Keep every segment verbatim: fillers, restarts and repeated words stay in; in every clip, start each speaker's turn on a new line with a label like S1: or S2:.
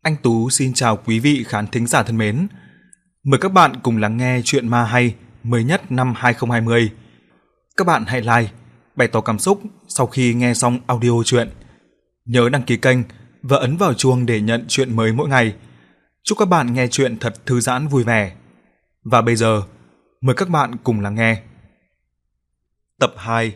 S1: Anh Tú xin chào quý vị khán thính giả thân mến. Mời các bạn cùng lắng nghe chuyện ma hay mới nhất năm hai không hai không. Các bạn hãy like, bày tỏ cảm xúc sau khi nghe xong audio chuyện. Nhớ đăng ký kênh và ấn vào chuông để nhận chuyện mới mỗi ngày. Chúc các bạn nghe chuyện thật thư giãn vui vẻ. Và bây giờ, mời các bạn cùng lắng nghe. Tập hai.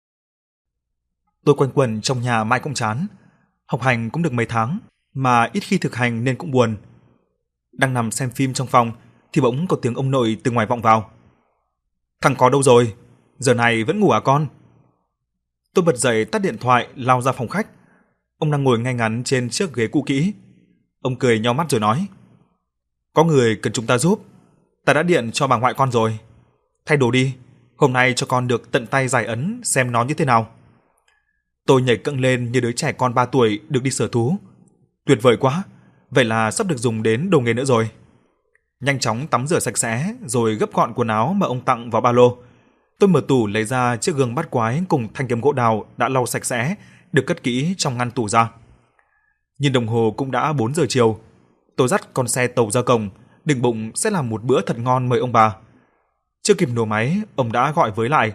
S1: Tôi quanh quẩn trong nhà mãi cũng chán. Học hành cũng được mấy tháng, mà ít khi thực hành nên cũng buồn. Đang nằm xem phim trong phòng thì bỗng có tiếng ông nội từ ngoài vọng vào. Thằng có đâu rồi? Giờ này vẫn ngủ à con? Tôi bật dậy tắt điện thoại lao ra phòng khách. Ông đang ngồi ngay ngắn trên chiếc ghế cũ kỹ. Ông cười nheo mắt rồi nói: Có người cần chúng ta giúp. Ta đã điện cho bà ngoại con rồi. Thay đồ đi, hôm nay cho con được tận tay giải ấn xem nó như thế nào. Tôi nhảy cẫng lên như đứa trẻ con ba tuổi được đi sở thú. Tuyệt vời quá, vậy là sắp được dùng đến đồ nghề nữa rồi. Nhanh chóng tắm rửa sạch sẽ rồi gấp gọn quần áo mà ông tặng vào ba lô. Tôi mở tủ lấy ra chiếc gương bát quái cùng thanh kiếm gỗ đào đã lau sạch sẽ, được cất kỹ trong ngăn tủ ra. Nhìn đồng hồ cũng đã bốn giờ chiều. Tôi dắt con xe tàu ra cổng, định bụng sẽ làm một bữa thật ngon mời ông bà. Chưa kịp nổ máy, ông đã gọi với lại.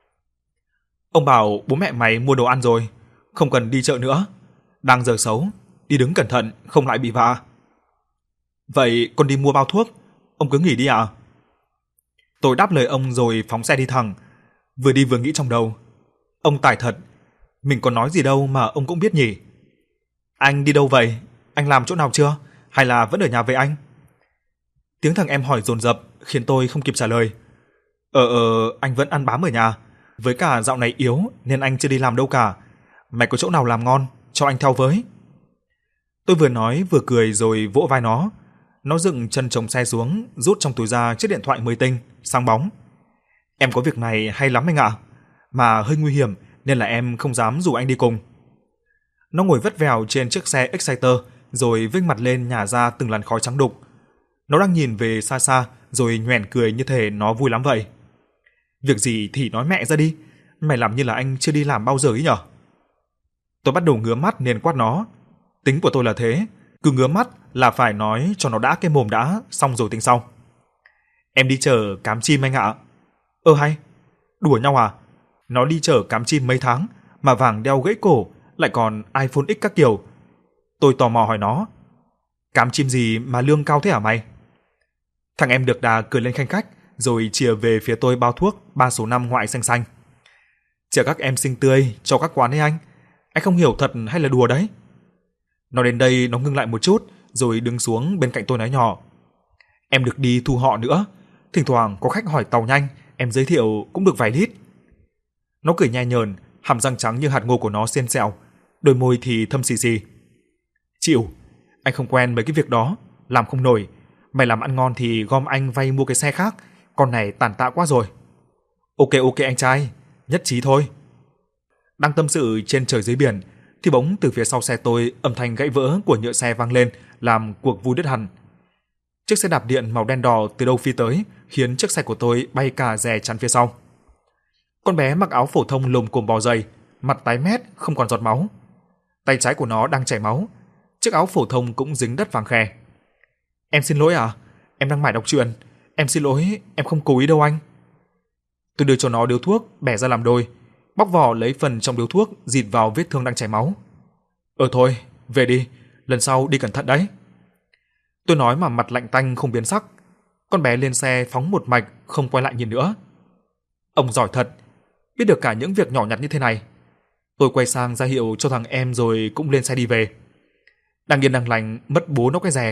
S1: Ông bảo bố mẹ mày mua đồ ăn rồi, không cần đi chợ nữa. Đang giờ xấu, đi đứng cẩn thận không lại bị vạ. Vậy con đi mua bao thuốc, ông cứ nghỉ đi ạ. À? Tôi đáp lời ông rồi phóng xe đi thẳng. Vừa đi vừa nghĩ trong đầu, ông tài thật, mình còn nói gì đâu mà ông cũng biết nhỉ. Anh đi đâu vậy? Anh làm chỗ nào chưa? Hay là vẫn ở nhà với anh? Tiếng thằng em hỏi dồn dập khiến tôi không kịp trả lời. Ờ ờ, anh vẫn ăn bám ở nhà. Với cả dạo này yếu nên anh chưa đi làm đâu cả. Mày có chỗ nào làm ngon, cho anh theo với. Tôi vừa nói vừa cười rồi vỗ vai nó. Nó dựng chân chống xe xuống, rút trong túi ra chiếc điện thoại mới tinh, sáng bóng. Em có việc này hay lắm anh ạ, mà hơi nguy hiểm nên là em không dám rủ anh đi cùng. Nó ngồi vắt vẻo trên chiếc xe Exciter rồi vênh mặt lên nhả ra từng làn khói trắng đục. Nó đang nhìn về xa xa rồi nhoẻn cười như thể nó vui lắm vậy. Việc gì thì nói mẹ ra đi, mày làm như là anh chưa đi làm bao giờ ấy nhở. Tôi bắt đầu ngứa mắt nên quát nó. Tính của tôi là thế, cứ ngứa mắt là phải nói cho nó đã cái mồm đã, xong rồi tính sau. Em đi chở cám chim anh ạ. Ơ hay, đùa nhau à? Nó đi chở cám chim mấy tháng mà vàng đeo gãy cổ, lại còn iPhone X các kiểu. Tôi tò mò hỏi nó, cám chim gì mà lương cao thế hả mày? Thằng em được đà cười lên khanh khách rồi chìa về phía tôi bao thuốc ba số năm ngoại xanh xanh. Chở các em xinh tươi cho các quán ấy anh. Anh không hiểu thật hay là đùa đấy? Nói đến đây nó ngưng lại một chút rồi đứng xuống bên cạnh tôi nói nhỏ. Em được đi thu họ nữa. Thỉnh thoảng có khách hỏi tàu nhanh, em giới thiệu cũng được vài lít. Nó cười nhẹ nhờn, hàm răng trắng như hạt ngô của nó xiên xẹo, đôi môi thì thâm xì xì. Chịu, anh không quen mấy cái việc đó, làm không nổi. Mày làm ăn ngon thì gom anh vay mua cái xe khác, con này tàn tạ quá rồi. Ok ok anh trai, nhất trí thôi. Đang tâm sự trên trời dưới biển thì bỗng từ phía sau xe tôi âm thanh gãy vỡ của nhựa xe vang lên, làm cuộc vui đứt hẳn. Chiếc xe đạp điện màu đen đỏ từ đâu phi tới, khiến chiếc xe của tôi bay cả rè chắn phía sau. Con bé mặc áo phổ thông lồm cồm bò dày, mặt tái mét không còn giọt máu. Tay trái của nó đang chảy máu, chiếc áo phổ thông cũng dính đất vàng khè. Em xin lỗi à, em đang mải đọc truyện. Em xin lỗi, em không cố ý đâu anh. Tôi đưa cho nó điếu thuốc bẻ ra làm đôi, bóc vỏ lấy phần trong điếu thuốc dịt vào vết thương đang chảy máu. Ờ thôi, về đi, lần sau đi cẩn thận đấy. Tôi nói mà mặt lạnh tanh không biến sắc. Con bé lên xe phóng một mạch, không quay lại nhìn nữa. Ông giỏi thật, biết được cả những việc nhỏ nhặt như thế này. Tôi quay sang ra hiệu cho thằng em rồi cũng lên xe đi về. Đang yên đang lành mất bố nó cái rè.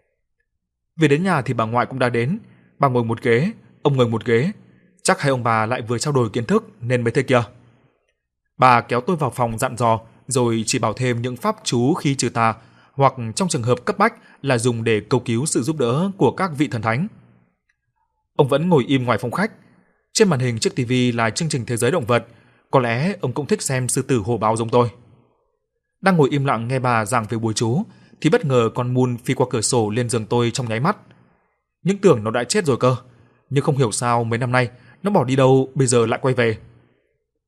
S1: Về đến nhà thì bà ngoại cũng đã đến. Bà ngồi một ghế, ông ngồi một ghế. Chắc hai ông bà lại vừa trao đổi kiến thức nên mới thế kia. Bà kéo tôi vào phòng dặn dò rồi chỉ bảo thêm những pháp chú khi trừ tà, hoặc trong trường hợp cấp bách là dùng để cầu cứu sự giúp đỡ của các vị thần thánh. Ông vẫn ngồi im ngoài phòng khách. Trên màn hình chiếc tivi là chương trình Thế giới động vật. Có lẽ ông cũng thích xem sư tử hổ báo giống tôi. Đang ngồi im lặng nghe bà giảng về bùa chú thì bất ngờ con Moon phi qua cửa sổ lên giường tôi trong nháy mắt. Những tưởng nó đã chết rồi cơ, nhưng không hiểu sao mấy năm nay nó bỏ đi đâu bây giờ lại quay về.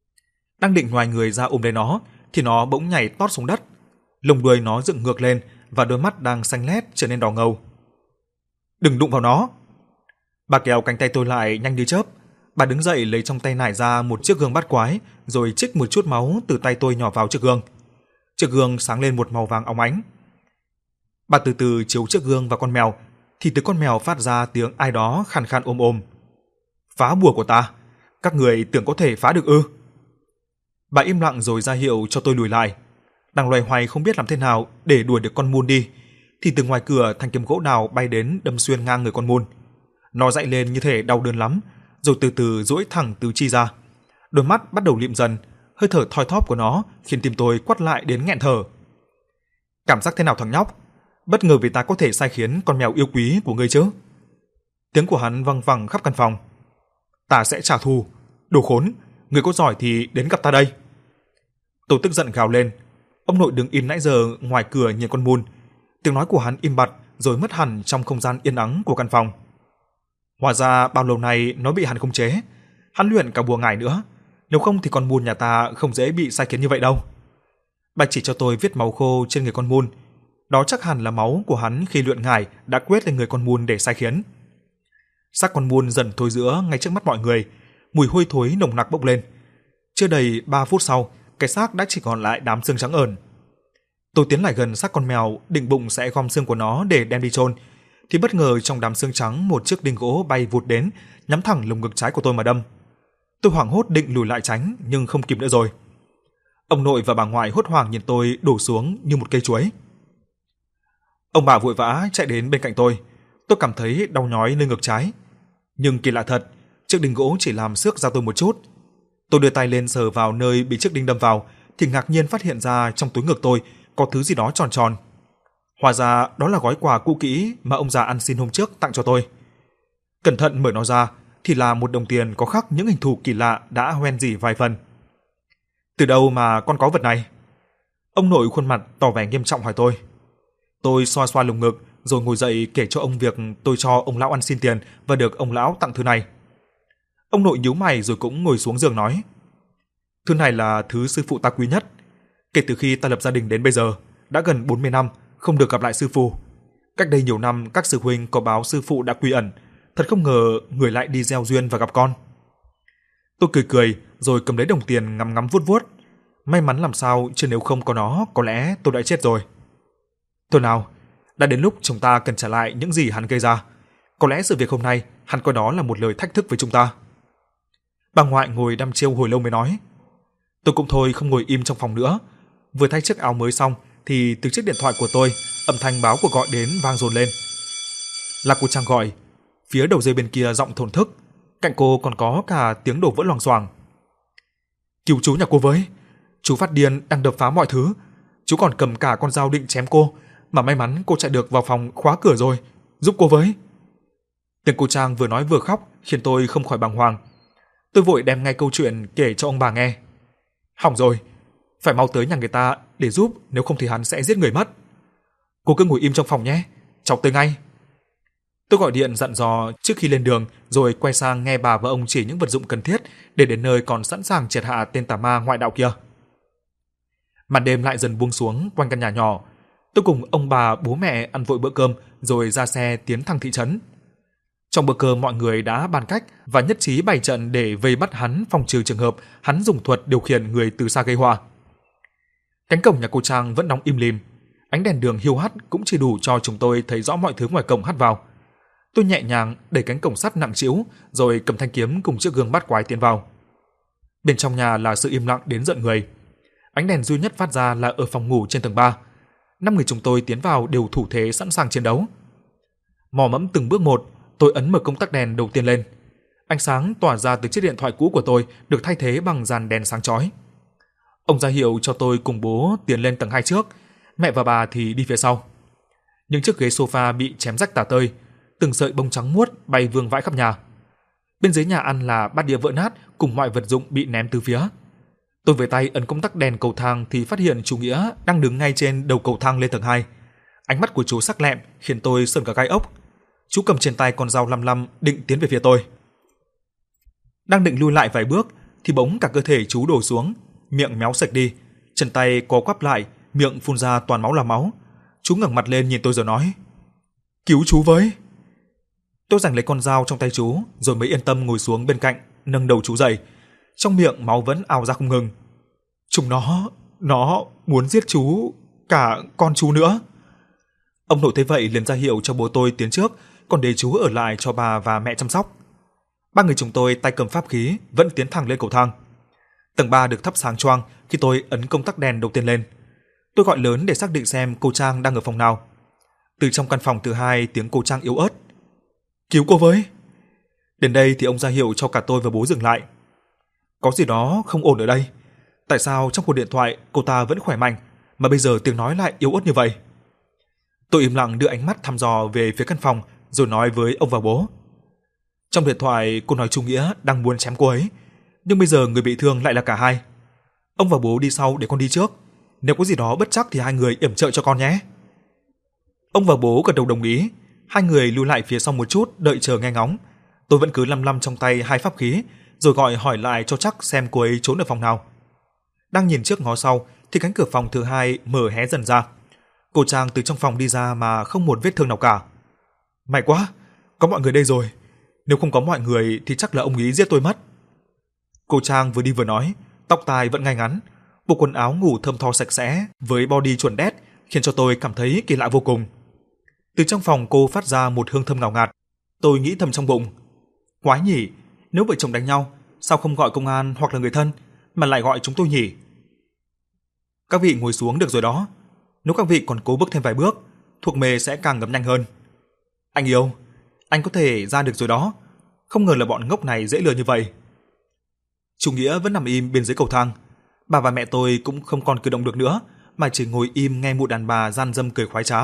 S1: Đang định ngoài người ra ôm lấy nó thì nó bỗng nhảy tót xuống đất. Lông đuôi nó dựng ngược lên và đôi mắt đang xanh lét trở nên đỏ ngầu. "Đừng đụng vào nó." Bà kéo cánh tay tôi lại nhanh như chớp. Bà đứng dậy lấy trong tay nải ra một chiếc gương bát quái, rồi trích một chút máu từ tay tôi nhỏ vào chiếc gương. Chiếc gương sáng lên một màu vàng óng ánh. Bà từ từ chiếu chiếc gương vào con mèo, thì từ con mèo phát ra tiếng ai đó khàn khàn ôm ôm. "Phá bùa của ta, các người tưởng có thể phá được ư?" Bà im lặng rồi ra hiệu cho tôi lùi lại. Đang loay hoay không biết làm thế nào để đuổi được con muôn đi, thì từ ngoài cửa thanh kiếm gỗ đào bay đến đâm xuyên ngang người con muôn. Nó dậy lên như thể đau đớn lắm, rồi từ từ duỗi thẳng tứ chi ra. Đôi mắt bắt đầu lịm dần, hơi thở thoi thóp của nó khiến tim tôi quắt lại đến nghẹn thở. "Cảm giác thế nào thằng nhóc? Bất ngờ vì ta có thể sai khiến con mèo yêu quý của ngươi chứ?" Tiếng của hắn văng vẳng khắp căn phòng. "Ta sẽ trả thù. Đồ khốn, ngươi có giỏi thì đến gặp ta đây." Tôi tức giận gào lên. Ông nội đứng im nãy giờ ngoài cửa nhìn con muôn. Tiếng nói của hắn im bặt rồi mất hẳn trong không gian yên ắng của căn phòng. Hóa ra bao lâu nay nó bị hắn khống chế. Hắn luyện cả bùa ngải nữa. Nếu không thì con muôn nhà ta không dễ bị sai khiến như vậy đâu. Bà chỉ cho tôi viết máu khô trên người con muôn. Đó chắc hẳn là máu của hắn khi luyện ngải đã quét lên người con muôn để sai khiến. Xác con muôn dần thối rữa ngay trước mắt mọi người. Mùi hôi thối nồng nặc bốc lên. Chưa đầy ba phút sau, cái xác đã chỉ còn lại đám xương trắng ởn. Tôi tiến lại gần xác con mèo, định bụng sẽ gom xương của nó để đem đi chôn, thì bất ngờ trong đám xương trắng một chiếc đinh gỗ bay vụt đến, nhắm thẳng lồng ngực trái của tôi mà đâm. Tôi hoảng hốt định lùi lại tránh nhưng không kịp nữa rồi. Ông nội và bà ngoại hốt hoảng nhìn tôi đổ xuống như một cây chuối. Ông bà vội vã chạy đến bên cạnh tôi. Tôi cảm thấy đau nhói nơi ngực trái. Nhưng kỳ lạ thật, chiếc đinh gỗ chỉ làm xước da tôi một chút. Tôi đưa tay lên sờ vào nơi bị chiếc đinh đâm vào thì ngạc nhiên phát hiện ra trong túi ngực tôi có thứ gì đó tròn tròn. Hóa ra đó là gói quà cũ kỹ mà ông già ăn xin hôm trước tặng cho tôi. Cẩn thận mở nó ra thì là một đồng tiền có khắc những hình thù kỳ lạ đã hoen rỉ vài phần. "Từ đâu mà con có vật này?" Ông nội khuôn mặt tỏ vẻ nghiêm trọng hỏi tôi. Tôi xoa xoa lồng ngực rồi ngồi dậy kể cho ông việc tôi cho ông lão ăn xin tiền và được ông lão tặng thứ này. Ông nội nhíu mày rồi cũng ngồi xuống giường nói: "Thứ này là thứ sư phụ ta quý nhất. Kể từ khi ta lập gia đình đến bây giờ, đã gần bốn mươi năm không được gặp lại sư phụ. Cách đây nhiều năm các sư huynh có báo sư phụ đã quy ẩn, thật không ngờ người lại đi gieo duyên và gặp con." Tôi cười cười rồi cầm lấy đồng tiền ngắm ngắm vuốt vuốt. May mắn làm sao, chứ nếu không có nó có lẽ tôi đã chết rồi. Thôi nào, đã đến lúc chúng ta cần trả lại những gì hắn gây ra. Có lẽ sự việc hôm nay hắn coi đó là một lời thách thức với chúng ta. Bà ngoại ngồi đăm chiêu hồi lâu mới nói. Tôi cũng thôi không ngồi im trong phòng nữa. Vừa thay chiếc áo mới xong thì từ chiếc điện thoại của tôi, âm thanh báo cuộc gọi đến vang dồn lên. Là cô Trang gọi. Phía đầu dây bên kia giọng thổn thức, cạnh cô còn có cả tiếng đổ vỡ loằng xoàng. "Cứu chú nhà cô với, chú phát điên đang đập phá mọi thứ. Chú còn cầm cả con dao định chém cô, mà may mắn cô chạy được vào phòng khóa cửa rồi, giúp cô với." Tiếng cô Trang vừa nói vừa khóc khiến tôi không khỏi bàng hoàng. Tôi vội đem ngay câu chuyện kể cho ông bà nghe. "Hỏng rồi, phải mau tới nhà người ta để giúp, nếu không thì hắn sẽ giết người mất. Cô cứ ngồi im trong phòng nhé, cháu tới ngay." Tôi gọi điện dặn dò trước khi lên đường, rồi quay sang nghe bà và ông chỉ những vật dụng cần thiết để đến nơi còn sẵn sàng triệt hạ tên tà ma ngoại đạo kia. Màn đêm lại dần buông xuống quanh căn nhà nhỏ. Tôi cùng ông bà, bố mẹ ăn vội bữa cơm rồi ra xe tiến thẳng thị trấn. Trong bữa cơm mọi người đã bàn cách và nhất trí bày trận để vây bắt hắn, phòng trừ trường hợp hắn dùng thuật điều khiển người từ xa gây họa. Cánh cổng nhà cô Trang vẫn đóng im lìm, ánh đèn đường hiu hắt cũng chỉ đủ cho chúng tôi thấy rõ mọi thứ ngoài cổng hắt vào. Tôi nhẹ nhàng đẩy cánh cổng sắt nặng trĩu rồi cầm thanh kiếm cùng chiếc gương bát quái tiến vào. Bên trong nhà là sự im lặng đến giận người. Ánh đèn duy nhất phát ra là ở phòng ngủ trên tầng ba. Năm người chúng tôi tiến vào đều thủ thế sẵn sàng chiến đấu. Mò mẫm từng bước một, tôi ấn mở công tắc đèn đầu tiên lên. Ánh sáng tỏa ra từ chiếc điện thoại cũ của tôi được thay thế bằng dàn đèn sáng chói. Ông ra hiệu cho tôi cùng bố tiến lên tầng hai trước, mẹ và bà thì đi phía sau. Những chiếc ghế sofa bị chém rách tả tơi, từng sợi bông trắng muốt bay vương vãi khắp nhà. Bên dưới nhà ăn là bát đĩa vỡ nát cùng mọi vật dụng bị ném từ phía. Tôi về tay ấn công tắc đèn cầu thang thì phát hiện chú Nghĩa đang đứng ngay trên đầu cầu thang lên tầng hai. Ánh mắt của chú sắc lẹm khiến tôi sởn cả gai ốc. Chú cầm trên tay con dao lăm lăm định tiến về phía tôi. Đang định lui lại vài bước thì bỗng cả cơ thể chú đổ xuống, miệng méo sạch đi, chân tay co quắp lại, miệng phun ra toàn máu là máu. Chú ngẩng mặt lên nhìn tôi rồi nói: "Cứu chú với." Tôi giành lấy con dao trong tay chú rồi mới yên tâm ngồi xuống bên cạnh, nâng đầu chú dậy. Trong miệng máu vẫn ào ra không ngừng. "Chúng nó, nó muốn giết chú, cả con chú nữa." Ông nội thấy vậy liền ra hiệu cho bố tôi tiến trước, còn để chú ở lại cho bà và mẹ chăm sóc. Ba người chúng tôi tay cầm pháp khí vẫn tiến thẳng lên cầu thang. Tầng ba được thắp sáng choang khi tôi ấn công tắc đèn đầu tiên lên. Tôi gọi lớn để xác định xem cô Trang đang ở phòng nào. Từ trong căn phòng thứ hai tiếng cô Trang yếu ớt: "Cứu cô với." Đến đây thì ông ra hiệu cho cả tôi và bố dừng lại. Có gì đó không ổn ở đây. Tại sao trong cuộc điện thoại cô ta vẫn khỏe mạnh mà bây giờ tiếng nói lại yếu ớt như vậy? Tôi im lặng đưa ánh mắt thăm dò về phía căn phòng rồi nói với ông và bố: "Trong điện thoại cô nói Trung Nghĩa đang muốn chém cô ấy, nhưng bây giờ người bị thương lại là cả hai. Ông và bố đi sau để con đi trước. Nếu có gì đó bất trắc thì hai người yểm trợ cho con nhé." Ông và bố gật đầu đồng ý. Hai người lưu lại phía sau một chút đợi chờ nghe ngóng. Tôi vẫn cứ lăm lăm trong tay hai pháp khí rồi gọi hỏi lại cho chắc xem cô ấy trốn ở phòng nào. Đang nhìn trước ngó sau thì cánh cửa phòng thứ hai mở hé dần ra. Cô Trang từ trong phòng đi ra mà không một vết thương nào cả. "May quá, có mọi người đây rồi. Nếu không có mọi người thì chắc là ông ý giết tôi mất." Cô Trang vừa đi vừa nói, tóc tai vẫn ngay ngắn, bộ quần áo ngủ thơm tho sạch sẽ với body chuẩn đét khiến cho tôi cảm thấy kỳ lạ vô cùng. Từ trong phòng cô phát ra một hương thơm ngào ngạt. Tôi nghĩ thầm trong bụng: quái nhỉ, nếu vợ chồng đánh nhau, sao không gọi công an hoặc là người thân mà lại gọi chúng tôi nhỉ? "Các vị ngồi xuống được rồi đó. Nếu các vị còn cố bước thêm vài bước, thuộc mề sẽ càng ngấm nhanh hơn." "Anh yêu, anh có thể ra được rồi đó. Không ngờ là bọn ngốc này dễ lừa như vậy." Trung Nghĩa vẫn nằm im bên dưới cầu thang. Bà và mẹ tôi cũng không còn cử động được nữa, mà chỉ ngồi im nghe mụ đàn bà gian dâm cười khoái trá.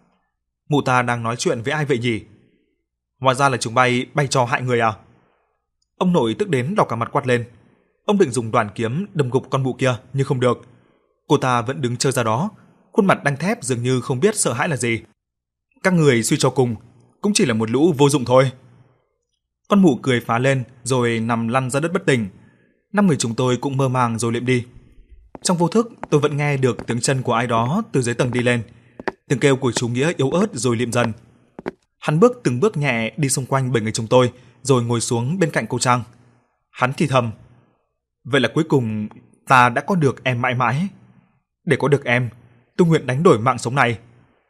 S1: Mụ ta đang nói chuyện với ai vậy nhỉ? Hóa ra là chúng bay bay trò hại người à? Ông nội tức đến đỏ cả mặt quát lên. Ông định dùng đoàn kiếm đâm gục con mụ kia nhưng không được. Cô ta vẫn đứng trơ ra đó, khuôn mặt đanh thép dường như không biết sợ hãi là gì. "Các người suy cho cùng, cũng chỉ là một lũ vô dụng thôi." Con mụ cười phá lên rồi nằm lăn ra đất bất tỉnh. Năm người chúng tôi cũng mơ màng rồi liệm đi. Trong vô thức tôi vẫn nghe được tiếng chân của ai đó từ dưới tầng đi lên. Tiếng kêu của chú Nghĩa yếu ớt rồi liệm dần. Hắn bước từng bước nhẹ đi xung quanh bảy người chúng tôi rồi ngồi xuống bên cạnh cô Trang. Hắn thì thầm: "Vậy là cuối cùng ta đã có được em mãi mãi. Để có được em, tôi nguyện đánh đổi mạng sống này."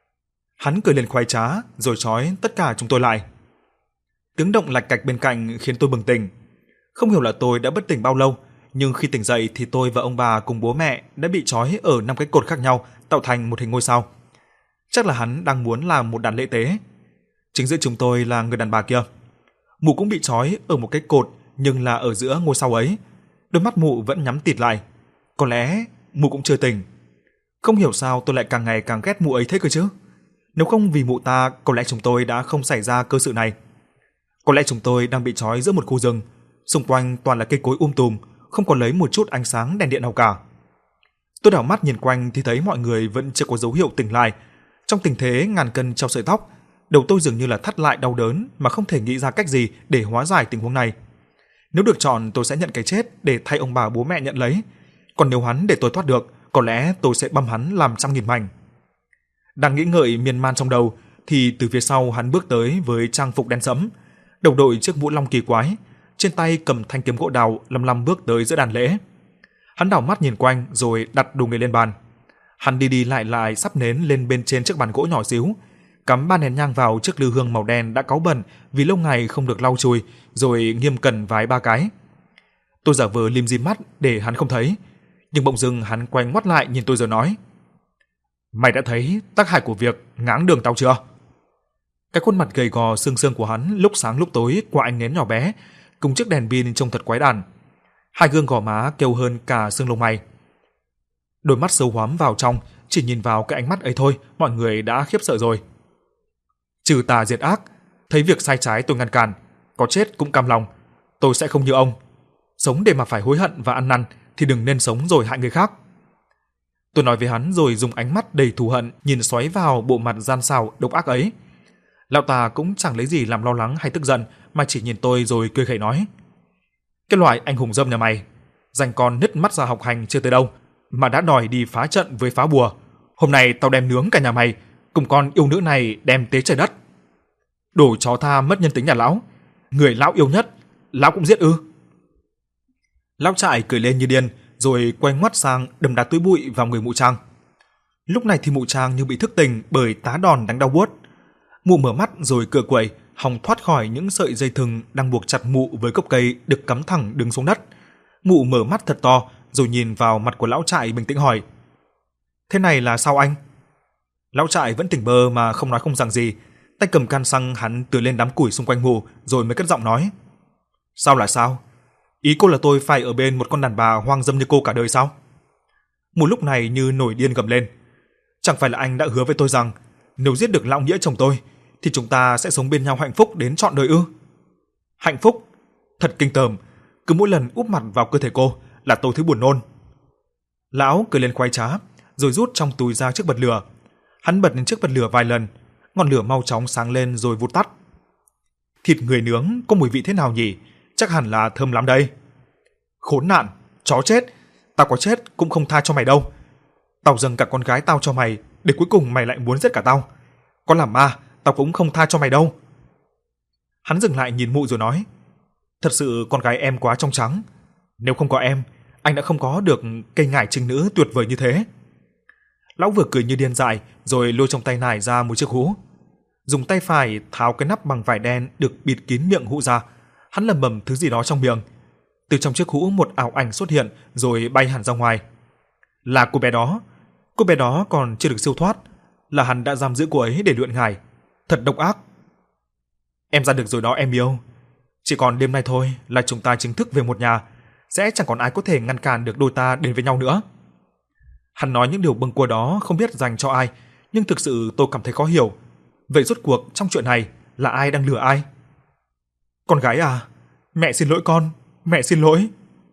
S1: Hắn cười lên khoái trá rồi trói tất cả chúng tôi lại. Tiếng động lạch cạch bên cạnh khiến tôi bừng tỉnh. Không hiểu là tôi đã bất tỉnh bao lâu, nhưng khi tỉnh dậy thì tôi và ông bà cùng bố mẹ đã bị trói ở năm cái cột khác nhau tạo thành một hình ngôi sao. Chắc là hắn đang muốn làm một đàn lễ tế. Chính giữa chúng tôi là người đàn bà kia. Mụ cũng bị trói ở một cái cột nhưng là ở giữa ngôi sao ấy. Đôi mắt mụ vẫn nhắm tịt lại. Có lẽ mụ cũng chưa tỉnh. Không hiểu sao tôi lại càng ngày càng ghét mụ ấy thế cơ chứ. Nếu không vì mụ ta, có lẽ chúng tôi đã không xảy ra cơ sự này. Có lẽ chúng tôi đang bị trói giữa một khu rừng, xung quanh toàn là cây cối um tùm, không còn lấy một chút ánh sáng đèn điện nào cả. Tôi đảo mắt nhìn quanh thì thấy mọi người vẫn chưa có dấu hiệu tỉnh lại. Trong tình thế ngàn cân treo sợi tóc, đầu tôi dường như là thắt lại đau đớn mà không thể nghĩ ra cách gì để hóa giải tình huống này. Nếu được chọn, tôi sẽ nhận cái chết để thay ông bà bố mẹ nhận lấy. Còn nếu hắn để tôi thoát được, có lẽ tôi sẽ băm hắn làm trăm nghìn mảnh. Đang nghĩ ngợi miên man trong đầu thì từ phía sau hắn bước tới với trang phục đen sẫm, đầu đội chiếc mũ long kỳ quái, trên tay cầm thanh kiếm gỗ đào, lăm lăm bước tới giữa đàn lễ. Hắn đảo mắt nhìn quanh rồi đặt đồ nghề lên bàn. Hắn đi đi lại lại sắp nến lên bên trên chiếc bàn gỗ nhỏ xíu, cắm ba nén nhang vào chiếc lư hương màu đen đã cáu bẩn vì lâu ngày không được lau chùi, rồi nghiêm cẩn vái ba cái. Tôi giả vờ lim dim mắt để hắn không thấy, nhưng bỗng dưng hắn quay ngoắt lại nhìn tôi rồi nói: "Mày đã thấy tác hại của việc ngáng đường tao chưa?" Cái khuôn mặt gầy gò xương xương của hắn lúc sáng lúc tối qua ánh nến nhỏ bé cùng chiếc đèn pin trông thật quái đản. Hai gương gò má kêu hơn cả xương lông mày. Đôi mắt sâu hoắm vào trong, chỉ nhìn vào cái ánh mắt ấy thôi, mọi người đã khiếp sợ rồi. Trừ tà diệt ác, thấy việc sai trái tôi ngăn cản, có chết cũng cam lòng. Tôi sẽ không như ông, sống để mà phải hối hận và ăn năn thì đừng nên sống rồi hại người khác. Tôi nói với hắn rồi dùng ánh mắt đầy thù hận nhìn xoáy vào bộ mặt gian xảo độc ác ấy. Lão ta cũng chẳng lấy gì làm lo lắng hay tức giận mà chỉ nhìn tôi rồi cười khẩy nói: "Cái loại anh hùng dâm nhà mày, dành con nứt mắt ra học hành chưa tới đâu mà đã đòi đi phá trận với phá bùa. Hôm nay tao đem nướng cả nhà mày
S2: cùng con yêu nữ này đem tế trời đất. Đồ chó tha mất nhân tính nhà lão, người lão yêu nhất, lão cũng giết ư?
S1: Lão Trại cười lên như điên, rồi quay ngoắt sang đâm đá túi bụi vào người Mụ Trang. Lúc này thì Mụ Trang như bị thức tỉnh bởi tá đòn đánh đau buốt. Mụ mở mắt rồi cựa quậy, hòng thoát khỏi những sợi dây thừng đang buộc chặt mụ với gốc cây được cắm thẳng đứng xuống đất. Mụ mở mắt thật to, rồi nhìn vào mặt của Lão Trại bình tĩnh hỏi: "Thế này là sao anh?" Lão Trại vẫn tỉnh bơ mà không nói không rằng gì, tay cầm can xăng hắn tưới lên đám củi xung quanh mụ, rồi mới cất giọng nói: "Sao là sao? Ý cô là tôi phải ở bên một con đàn bà hoang dâm như cô cả đời sao?" Mụ lúc này như nổi điên gầm lên: "Chẳng phải là anh đã hứa với tôi rằng nếu giết được lão nghĩa chồng tôi thì chúng ta sẽ sống bên nhau hạnh phúc đến trọn đời ư?" Hạnh phúc? Thật kinh tởm, cứ mỗi lần úp mặt vào cơ thể cô là tôi thấy buồn nôn. Lão cười lên khoái trá, rồi rút trong túi ra chiếc bật lửa. Hắn bật lên chiếc bật lửa vài lần, ngọn lửa mau chóng sáng lên rồi vụt tắt. Thịt người nướng có mùi vị thế nào nhỉ? Chắc hẳn là thơm lắm đây. Khốn nạn, chó chết, tao có chết cũng không tha cho mày đâu. Tao dâng cả con gái tao cho mày, để cuối cùng mày lại muốn giết cả tao. Có làm ma, tao cũng không tha cho mày đâu. Hắn dừng lại nhìn mụ rồi nói: "Thật sự con gái em quá trong trắng. Nếu không có em, anh đã không có được cây ngải trinh nữ tuyệt vời như thế." Lão vừa cười như điên dại, rồi lôi trong tay nải ra một chiếc hũ. Dùng tay phải tháo cái nắp bằng vải đen được bịt kín miệng hũ ra. Hắn lẩm bẩm thứ gì đó trong miệng. Từ trong chiếc hũ một ảo ảnh xuất hiện rồi bay hẳn ra ngoài. Là cô bé đó. Cô bé đó còn chưa được siêu thoát, là hắn đã giam giữ cô ấy để luyện ngải. Thật độc ác. "Em ra được rồi đó em yêu. Chỉ còn đêm nay thôi là chúng ta chính thức về một nhà, sẽ chẳng còn ai có thể ngăn cản được đôi ta đến với nhau nữa." Hắn nói những điều bâng quơ đó không biết dành cho ai, nhưng thực sự tôi cảm thấy khó hiểu. Vậy rốt cuộc trong chuyện này là ai đang lừa ai? "Con gái à, mẹ xin lỗi con, mẹ xin lỗi."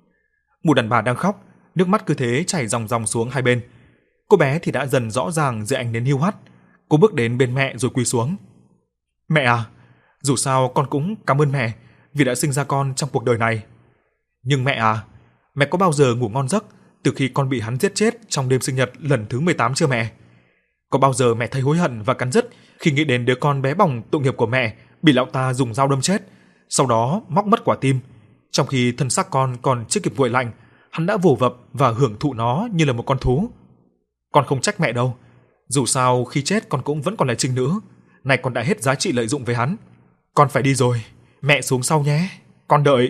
S1: Mụ đàn bà đang khóc, nước mắt cứ thế chảy ròng ròng xuống hai bên. Cô bé thì đã dần rõ ràng dưới ánh nến hiu hắt. Cô bước đến bên mẹ rồi quỳ xuống. "Mẹ à, dù sao con cũng cảm ơn mẹ vì đã sinh ra con trong cuộc đời này. Nhưng mẹ à, mẹ có bao giờ ngủ ngon giấc từ khi con bị hắn giết chết trong đêm sinh nhật lần thứ mười tám chưa mẹ? Có bao giờ mẹ thấy hối hận và cắn rứt khi nghĩ đến đứa con bé bỏng tội nghiệp của mẹ bị lão ta dùng dao đâm chết, sau đó móc mất quả tim, trong khi thân xác con còn chưa kịp nguội lạnh, hắn đã vồ vập và hưởng thụ nó như là một con thú? Con không trách mẹ đâu, dù sao khi chết con cũng vẫn còn là trinh nữ, nay con đã hết giá trị lợi dụng với hắn. Con phải đi rồi, mẹ xuống sau nhé, con đợi."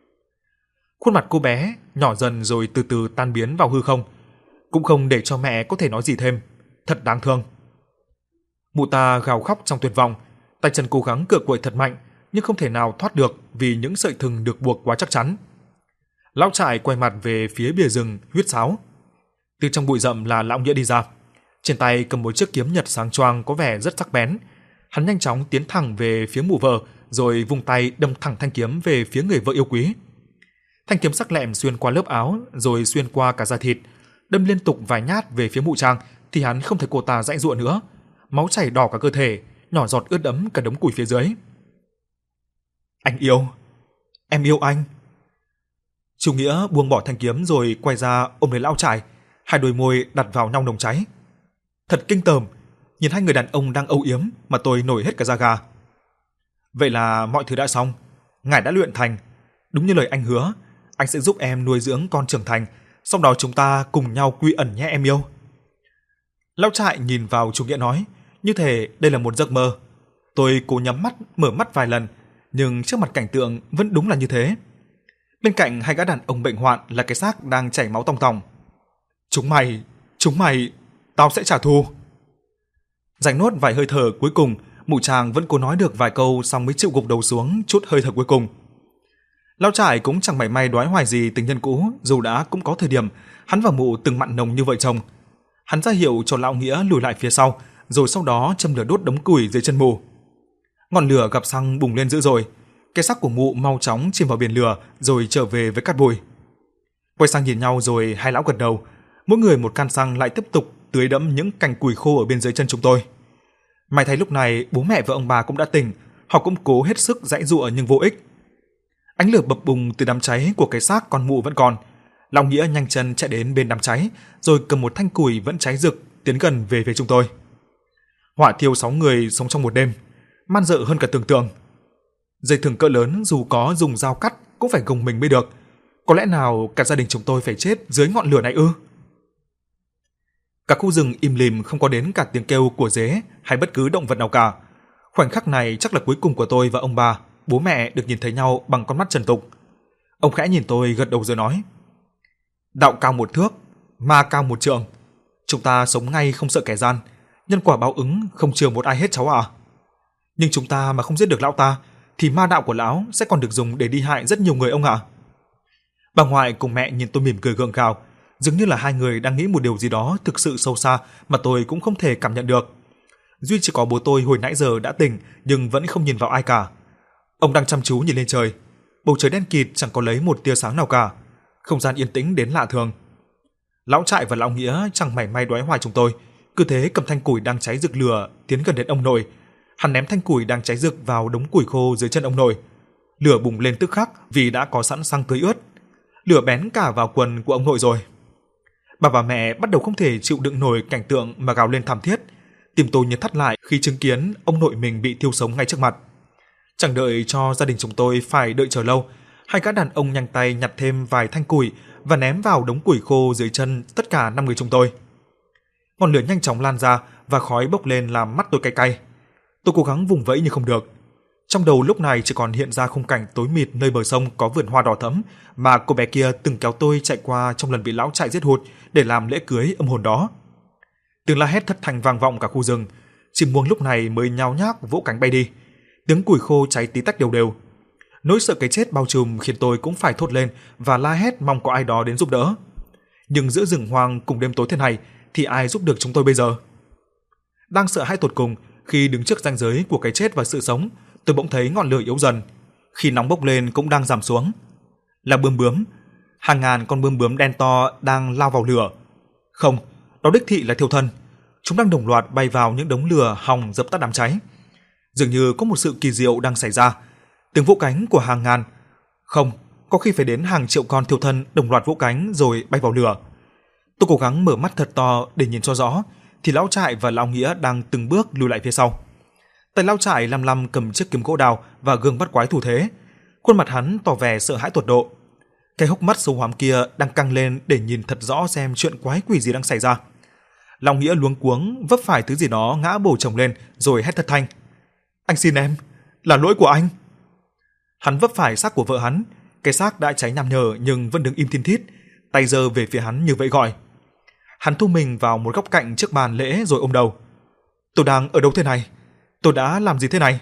S1: Khuôn mặt cô bé nhỏ dần rồi từ từ tan biến vào hư không, cũng không để cho mẹ có thể nói gì thêm. Thật đáng thương. Mụ ta gào khóc trong tuyệt vọng, tay chân cố gắng cựa quậy thật mạnh, nhưng không thể nào thoát được vì những sợi thừng được buộc quá chắc chắn. Lão Trại quay mặt về phía bìa rừng huýt sáo. Từ trong bụi rậm là lão Nghĩa đi ra, trên tay cầm một chiếc kiếm nhật sáng choang có vẻ rất sắc bén. Hắn nhanh chóng tiến thẳng về phía mụ vợ, rồi vung tay đâm thẳng thanh kiếm về phía người vợ yêu quý. Thanh kiếm sắc lẹm xuyên qua lớp áo, rồi xuyên qua cả da thịt, đâm liên tục vài nhát về phía Mụ Trang, thì hắn không thấy cô ta giãy giụa nữa, máu chảy đỏ cả cơ thể, nhỏ giọt ướt đẫm cả đống củi phía dưới. "Anh yêu, em yêu anh." Chu Nghĩa buông bỏ thanh kiếm rồi quay ra ôm lấy Lão Trại, hai đôi môi đặt vào nhau nồng cháy. Thật kinh tởm, nhìn hai người đàn ông đang âu yếm mà tôi nổi hết cả da gà. "Vậy là mọi thứ đã xong, ngài đã luyện thành, đúng như lời anh hứa, anh sẽ giúp em nuôi dưỡng con trưởng thành, sau đó chúng ta cùng nhau quy ẩn nhé em yêu." Lão Trại nhìn vào Chu Nghĩa nói, như thể đây là một giấc mơ. Tôi cố nhắm mắt, mở mắt vài lần, nhưng trước mặt cảnh tượng vẫn đúng là như thế. Bên cạnh hai gã đàn ông bệnh hoạn là cái xác đang chảy máu tòng tòng. "Chúng mày, chúng mày, tao sẽ trả thù." Dành nốt vài hơi thở cuối cùng, Mụ Tràng vẫn cố nói được vài câu xong mới chịu gục đầu xuống chút hơi thở cuối cùng. Lão Trại cũng chẳng mảy may đoái hoài gì tình nhân cũ, dù đã cũng có thời điểm hắn và Mụ từng mặn nồng như vợ chồng. Hắn ra hiệu cho Lão Nghĩa lùi lại phía sau, rồi sau đó châm lửa đốt đống củi dưới chân Mụ. Ngọn lửa gặp xăng bùng lên dữ dội, cái xác của Mụ mau chóng chìm vào biển lửa rồi trở về với cát bụi. Quay sang nhìn nhau rồi hai lão gật đầu, mỗi người một can xăng lại tiếp tục tưới đẫm những cành củi khô ở bên dưới chân chúng tôi. May thay lúc này bố mẹ và ông bà cũng đã tỉnh, họ cũng cố hết sức giãy giụa nhưng vô ích. Ánh lửa bập bùng từ đám cháy của cái xác con Mụ vẫn còn. Lão Nghĩa nhanh chân chạy đến bên đám cháy, rồi cầm một thanh củi vẫn cháy rực tiến gần về phía chúng tôi.
S2: hỏa thiêu sáu người sống trong một đêm, man dợ hơn cả tưởng tượng. Dây thừng cỡ lớn dù có dùng dao cắt cũng phải gồng mình mới được. Có lẽ nào cả gia đình chúng tôi phải chết dưới ngọn lửa này ư? Cả khu rừng im lìm, không có đến cả tiếng kêu của dế hay bất cứ động vật nào cả. Khoảnh khắc này chắc là cuối cùng của tôi và ông bà, bố mẹ được nhìn thấy nhau bằng con mắt trần tục. Ông khẽ nhìn tôi gật đầu rồi nói: đạo cao một thước, ma cao một trượng. Chúng ta sống ngay không sợ kẻ gian, nhân quả báo ứng không chừa một ai hết cháu ạ. Nhưng chúng ta mà không giết được lão ta, thì ma đạo của lão sẽ còn được dùng để đi hại rất nhiều người ông ạ. Bà ngoại cùng mẹ nhìn tôi mỉm cười gượng gạo, dường như là hai người đang nghĩ một điều gì đó thực sự sâu xa mà tôi cũng không thể cảm nhận được. Duy chỉ có bố tôi hồi nãy giờ đã tỉnh nhưng vẫn không nhìn vào ai cả. Ông đang chăm chú nhìn lên trời. Bầu trời đen kịt chẳng có lấy một tia sáng nào cả. Không gian yên tĩnh đến lạ thường. Lão Trại và lão Nghĩa chẳng mảy may đoái hoài chúng tôi, cứ thế cầm thanh củi đang cháy rực lửa tiến gần đến ông nội. Hắn ném thanh củi đang cháy rực vào đống củi khô dưới chân ông nội. Lửa bùng lên tức khắc vì đã có sẵn xăng tưới ướt. Lửa bén cả vào quần của ông nội rồi. Bà và mẹ bắt đầu không thể chịu đựng nổi cảnh tượng mà gào lên thảm thiết. Tim tôi như thắt lại khi chứng kiến ông nội mình bị thiêu sống ngay trước mặt. Chẳng đợi cho gia đình chúng tôi phải đợi chờ lâu, hai gã đàn ông nhanh tay nhặt thêm vài thanh củi và ném vào đống củi khô dưới chân tất cả năm người chúng tôi. Ngọn lửa nhanh chóng lan ra và khói bốc lên làm mắt tôi cay cay. Tôi cố gắng vùng vẫy nhưng không được. Trong đầu lúc này chỉ còn hiện ra khung cảnh tối mịt nơi bờ sông có vườn hoa đỏ thẫm mà cô bé kia từng kéo tôi chạy qua trong lần bị lão Trại giết hụt để làm lễ cưới âm hồn đó. Tiếng la hét thất thanh vang vọng cả khu rừng. Chim muông lúc này mới nhao nhác vỗ cánh bay đi. Tiếng củi khô cháy tí tách đều đều. Nỗi sợ cái chết bao trùm khiến tôi cũng phải thốt lên và la hét mong có ai đó đến giúp đỡ. Nhưng giữa rừng hoang cùng đêm tối thế này thì ai giúp được chúng tôi bây giờ? Đang sợ hãi tột cùng khi đứng trước ranh giới của cái chết và sự sống, tôi bỗng thấy ngọn lửa yếu dần. Khi nóng bốc lên cũng đang giảm xuống. Là bướm bướm, hàng ngàn con bướm bướm đen to đang lao vào lửa. Không, đó đích thị là thiêu thân. Chúng đang đồng loạt bay vào những đống lửa hòng dập tắt đám cháy. Dường như có một sự kỳ diệu đang xảy ra. Tiếng vỗ cánh của hàng ngàn, không, có khi phải đến hàng triệu con thiêu thân đồng loạt vỗ cánh rồi bay vào lửa. Tôi cố gắng mở mắt thật to để nhìn cho rõ, thì lão Trại và lão Nghĩa đang từng bước lùi lại phía sau. Tay lão Trại lăm lăm cầm chiếc kiếm gỗ đào và gương bắt quái thủ thế. Khuôn mặt hắn tỏ vẻ sợ hãi tột độ. Cái hốc mắt sâu hoắm kia đang căng lên để nhìn thật rõ xem chuyện quái quỷ gì đang xảy ra. Lão Nghĩa luống cuống vấp phải thứ gì đó ngã bổ chồng lên rồi hét thật thanh: "Anh xin em, là lỗi của anh." Hắn vấp phải xác của vợ hắn, cái xác đã cháy nham nhở nhưng vẫn đứng im thiên thít, tay giơ về phía hắn như vậy gọi. Hắn thu mình vào một góc cạnh trước bàn lễ rồi ôm đầu. "Tôi đang ở đâu thế này? Tôi đã làm gì thế này?"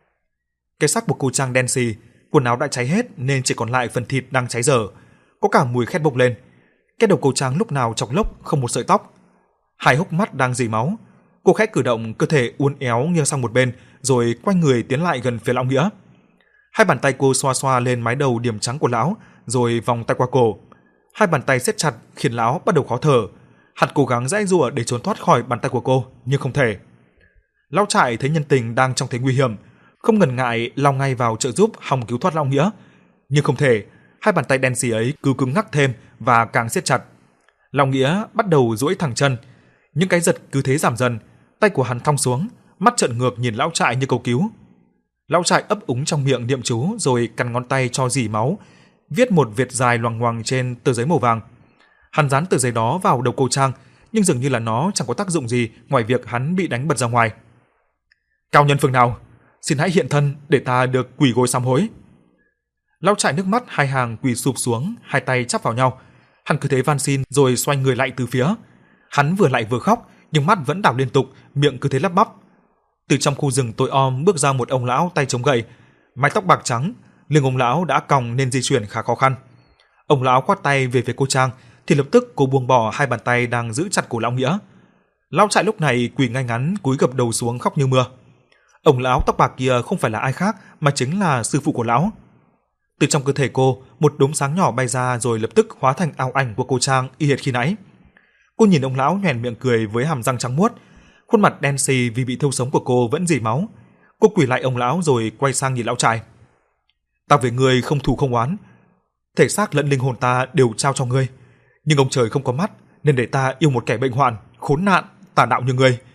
S2: Cái xác của cô Trang đen xì, quần áo đã cháy hết nên chỉ còn lại phần thịt đang cháy dở, có cả mùi khét bốc lên. Cái đầu cô Trang lúc nào chọc lốc không một sợi tóc, hai hốc mắt đang rỉ máu. Cô khẽ cử động cơ thể uốn éo nghiêng sang một bên rồi quay người tiến lại gần phía lão Nghĩa. Hai bàn tay cô xoa xoa lên mái đầu điểm trắng của lão rồi vòng tay qua cổ. Hai bàn tay siết chặt khiến lão bắt đầu khó thở. Hắn cố gắng giãy giụa để trốn thoát khỏi bàn tay của cô nhưng không thể. Lão Trại thấy nhân tình đang trong thế nguy hiểm, không ngần ngại lao ngay vào trợ giúp hòng cứu thoát lão Nghĩa, nhưng không thể. Hai bàn tay đen xì ấy cứ cứng ngắc thêm và càng siết chặt. Lão Nghĩa bắt đầu duỗi thẳng chân, những cái giật cứ thế giảm dần. Tay của hắn thong xuống, mắt trợn ngược nhìn lão Trại như cầu cứu. Lão Trại ấp úng trong miệng niệm chú rồi cắn ngón tay cho rỉ máu, viết một vệt dài loằng ngoằng trên tờ giấy màu vàng. Hắn dán tờ giấy đó vào đầu cô Trang, nhưng dường như là nó chẳng có tác dụng gì ngoài việc hắn bị đánh bật ra ngoài. "Cao nhân phương nào, xin hãy hiện thân để ta được quỳ gối sám hối." Lão Trại nước mắt hai hàng quỳ sụp xuống, hai tay chắp vào nhau. Hắn cứ thế van xin rồi xoay người lại từ phía. Hắn vừa lại vừa khóc, nhưng mắt vẫn đảo liên tục, miệng cứ thế lắp bắp. Từ trong khu rừng tối om bước ra một ông lão tay chống gậy, mái tóc bạc trắng, lưng ông lão đã còng nên di chuyển khá khó khăn. Ông lão quát tay về phía cô Trang thì lập tức cô buông bỏ hai bàn tay đang giữ chặt cổ lão Nghĩa. Lão Trại lúc này quỳ ngay ngắn cúi gập đầu xuống khóc như mưa. Ông lão tóc bạc kia không phải là ai khác mà chính là sư phụ của lão. Từ trong cơ thể cô, một đốm sáng nhỏ bay ra rồi lập tức hóa thành ảo ảnh của cô Trang y hệt khi nãy. Cô nhìn ông lão nhoẻn miệng cười với hàm răng trắng muốt, khuôn mặt đen xì vì bị thiêu sống của cô vẫn rỉ máu. Cô quỳ lại ông lão rồi quay sang nhìn lão Trại. "Ta về ngươi không thù không oán, thể xác lẫn linh hồn ta đều trao cho ngươi, nhưng ông trời không có mắt nên để ta yêu một kẻ bệnh hoạn, khốn nạn, tà đạo như ngươi.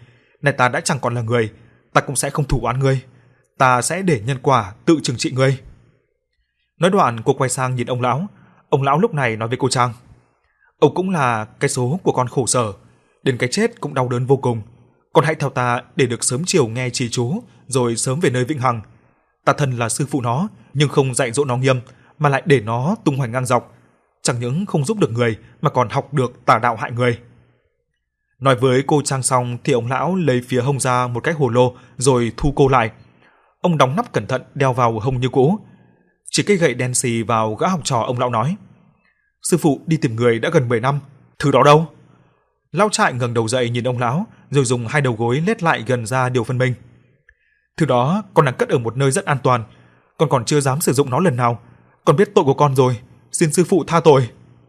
S2: Này ta đã chẳng còn là người, ta cũng sẽ không thù oán ngươi. Ta sẽ để nhân quả tự trừng trị ngươi. Nói đoạn cô quay sang nhìn ông lão. Ông lão lúc này nói với cô Trang: Ông cũng là cái số của con khổ sở, đến cái chết cũng đau đớn vô cùng. Con hãy theo ta để được sớm chiều nghe chỉ chú, rồi sớm về nơi vĩnh hằng. Ta thân là sư phụ nó, nhưng không dạy dỗ nó nghiêm, mà lại để nó tung hoành ngang dọc. Chẳng những không giúp được người, mà còn học được tà đạo hại người. Nói với cô Trang xong thì ông lão lấy phía hông ra một cái hồ lô, rồi thu cô lại. Ông đóng nắp cẩn thận đeo vào hông như cũ. Chỉ cái gậy đen xì vào gã học trò, ông lão nói: Sư phụ đi tìm người đã gần mười năm, thứ đó đâu? Lão trại ngẩng đầu dậy nhìn ông lão, rồi dùng hai đầu gối lết lại gần ra điều phân minh. Thứ đó con đang cất ở một nơi rất an toàn, con còn chưa dám sử dụng nó lần nào. Con biết tội của con rồi, xin sư phụ tha tội.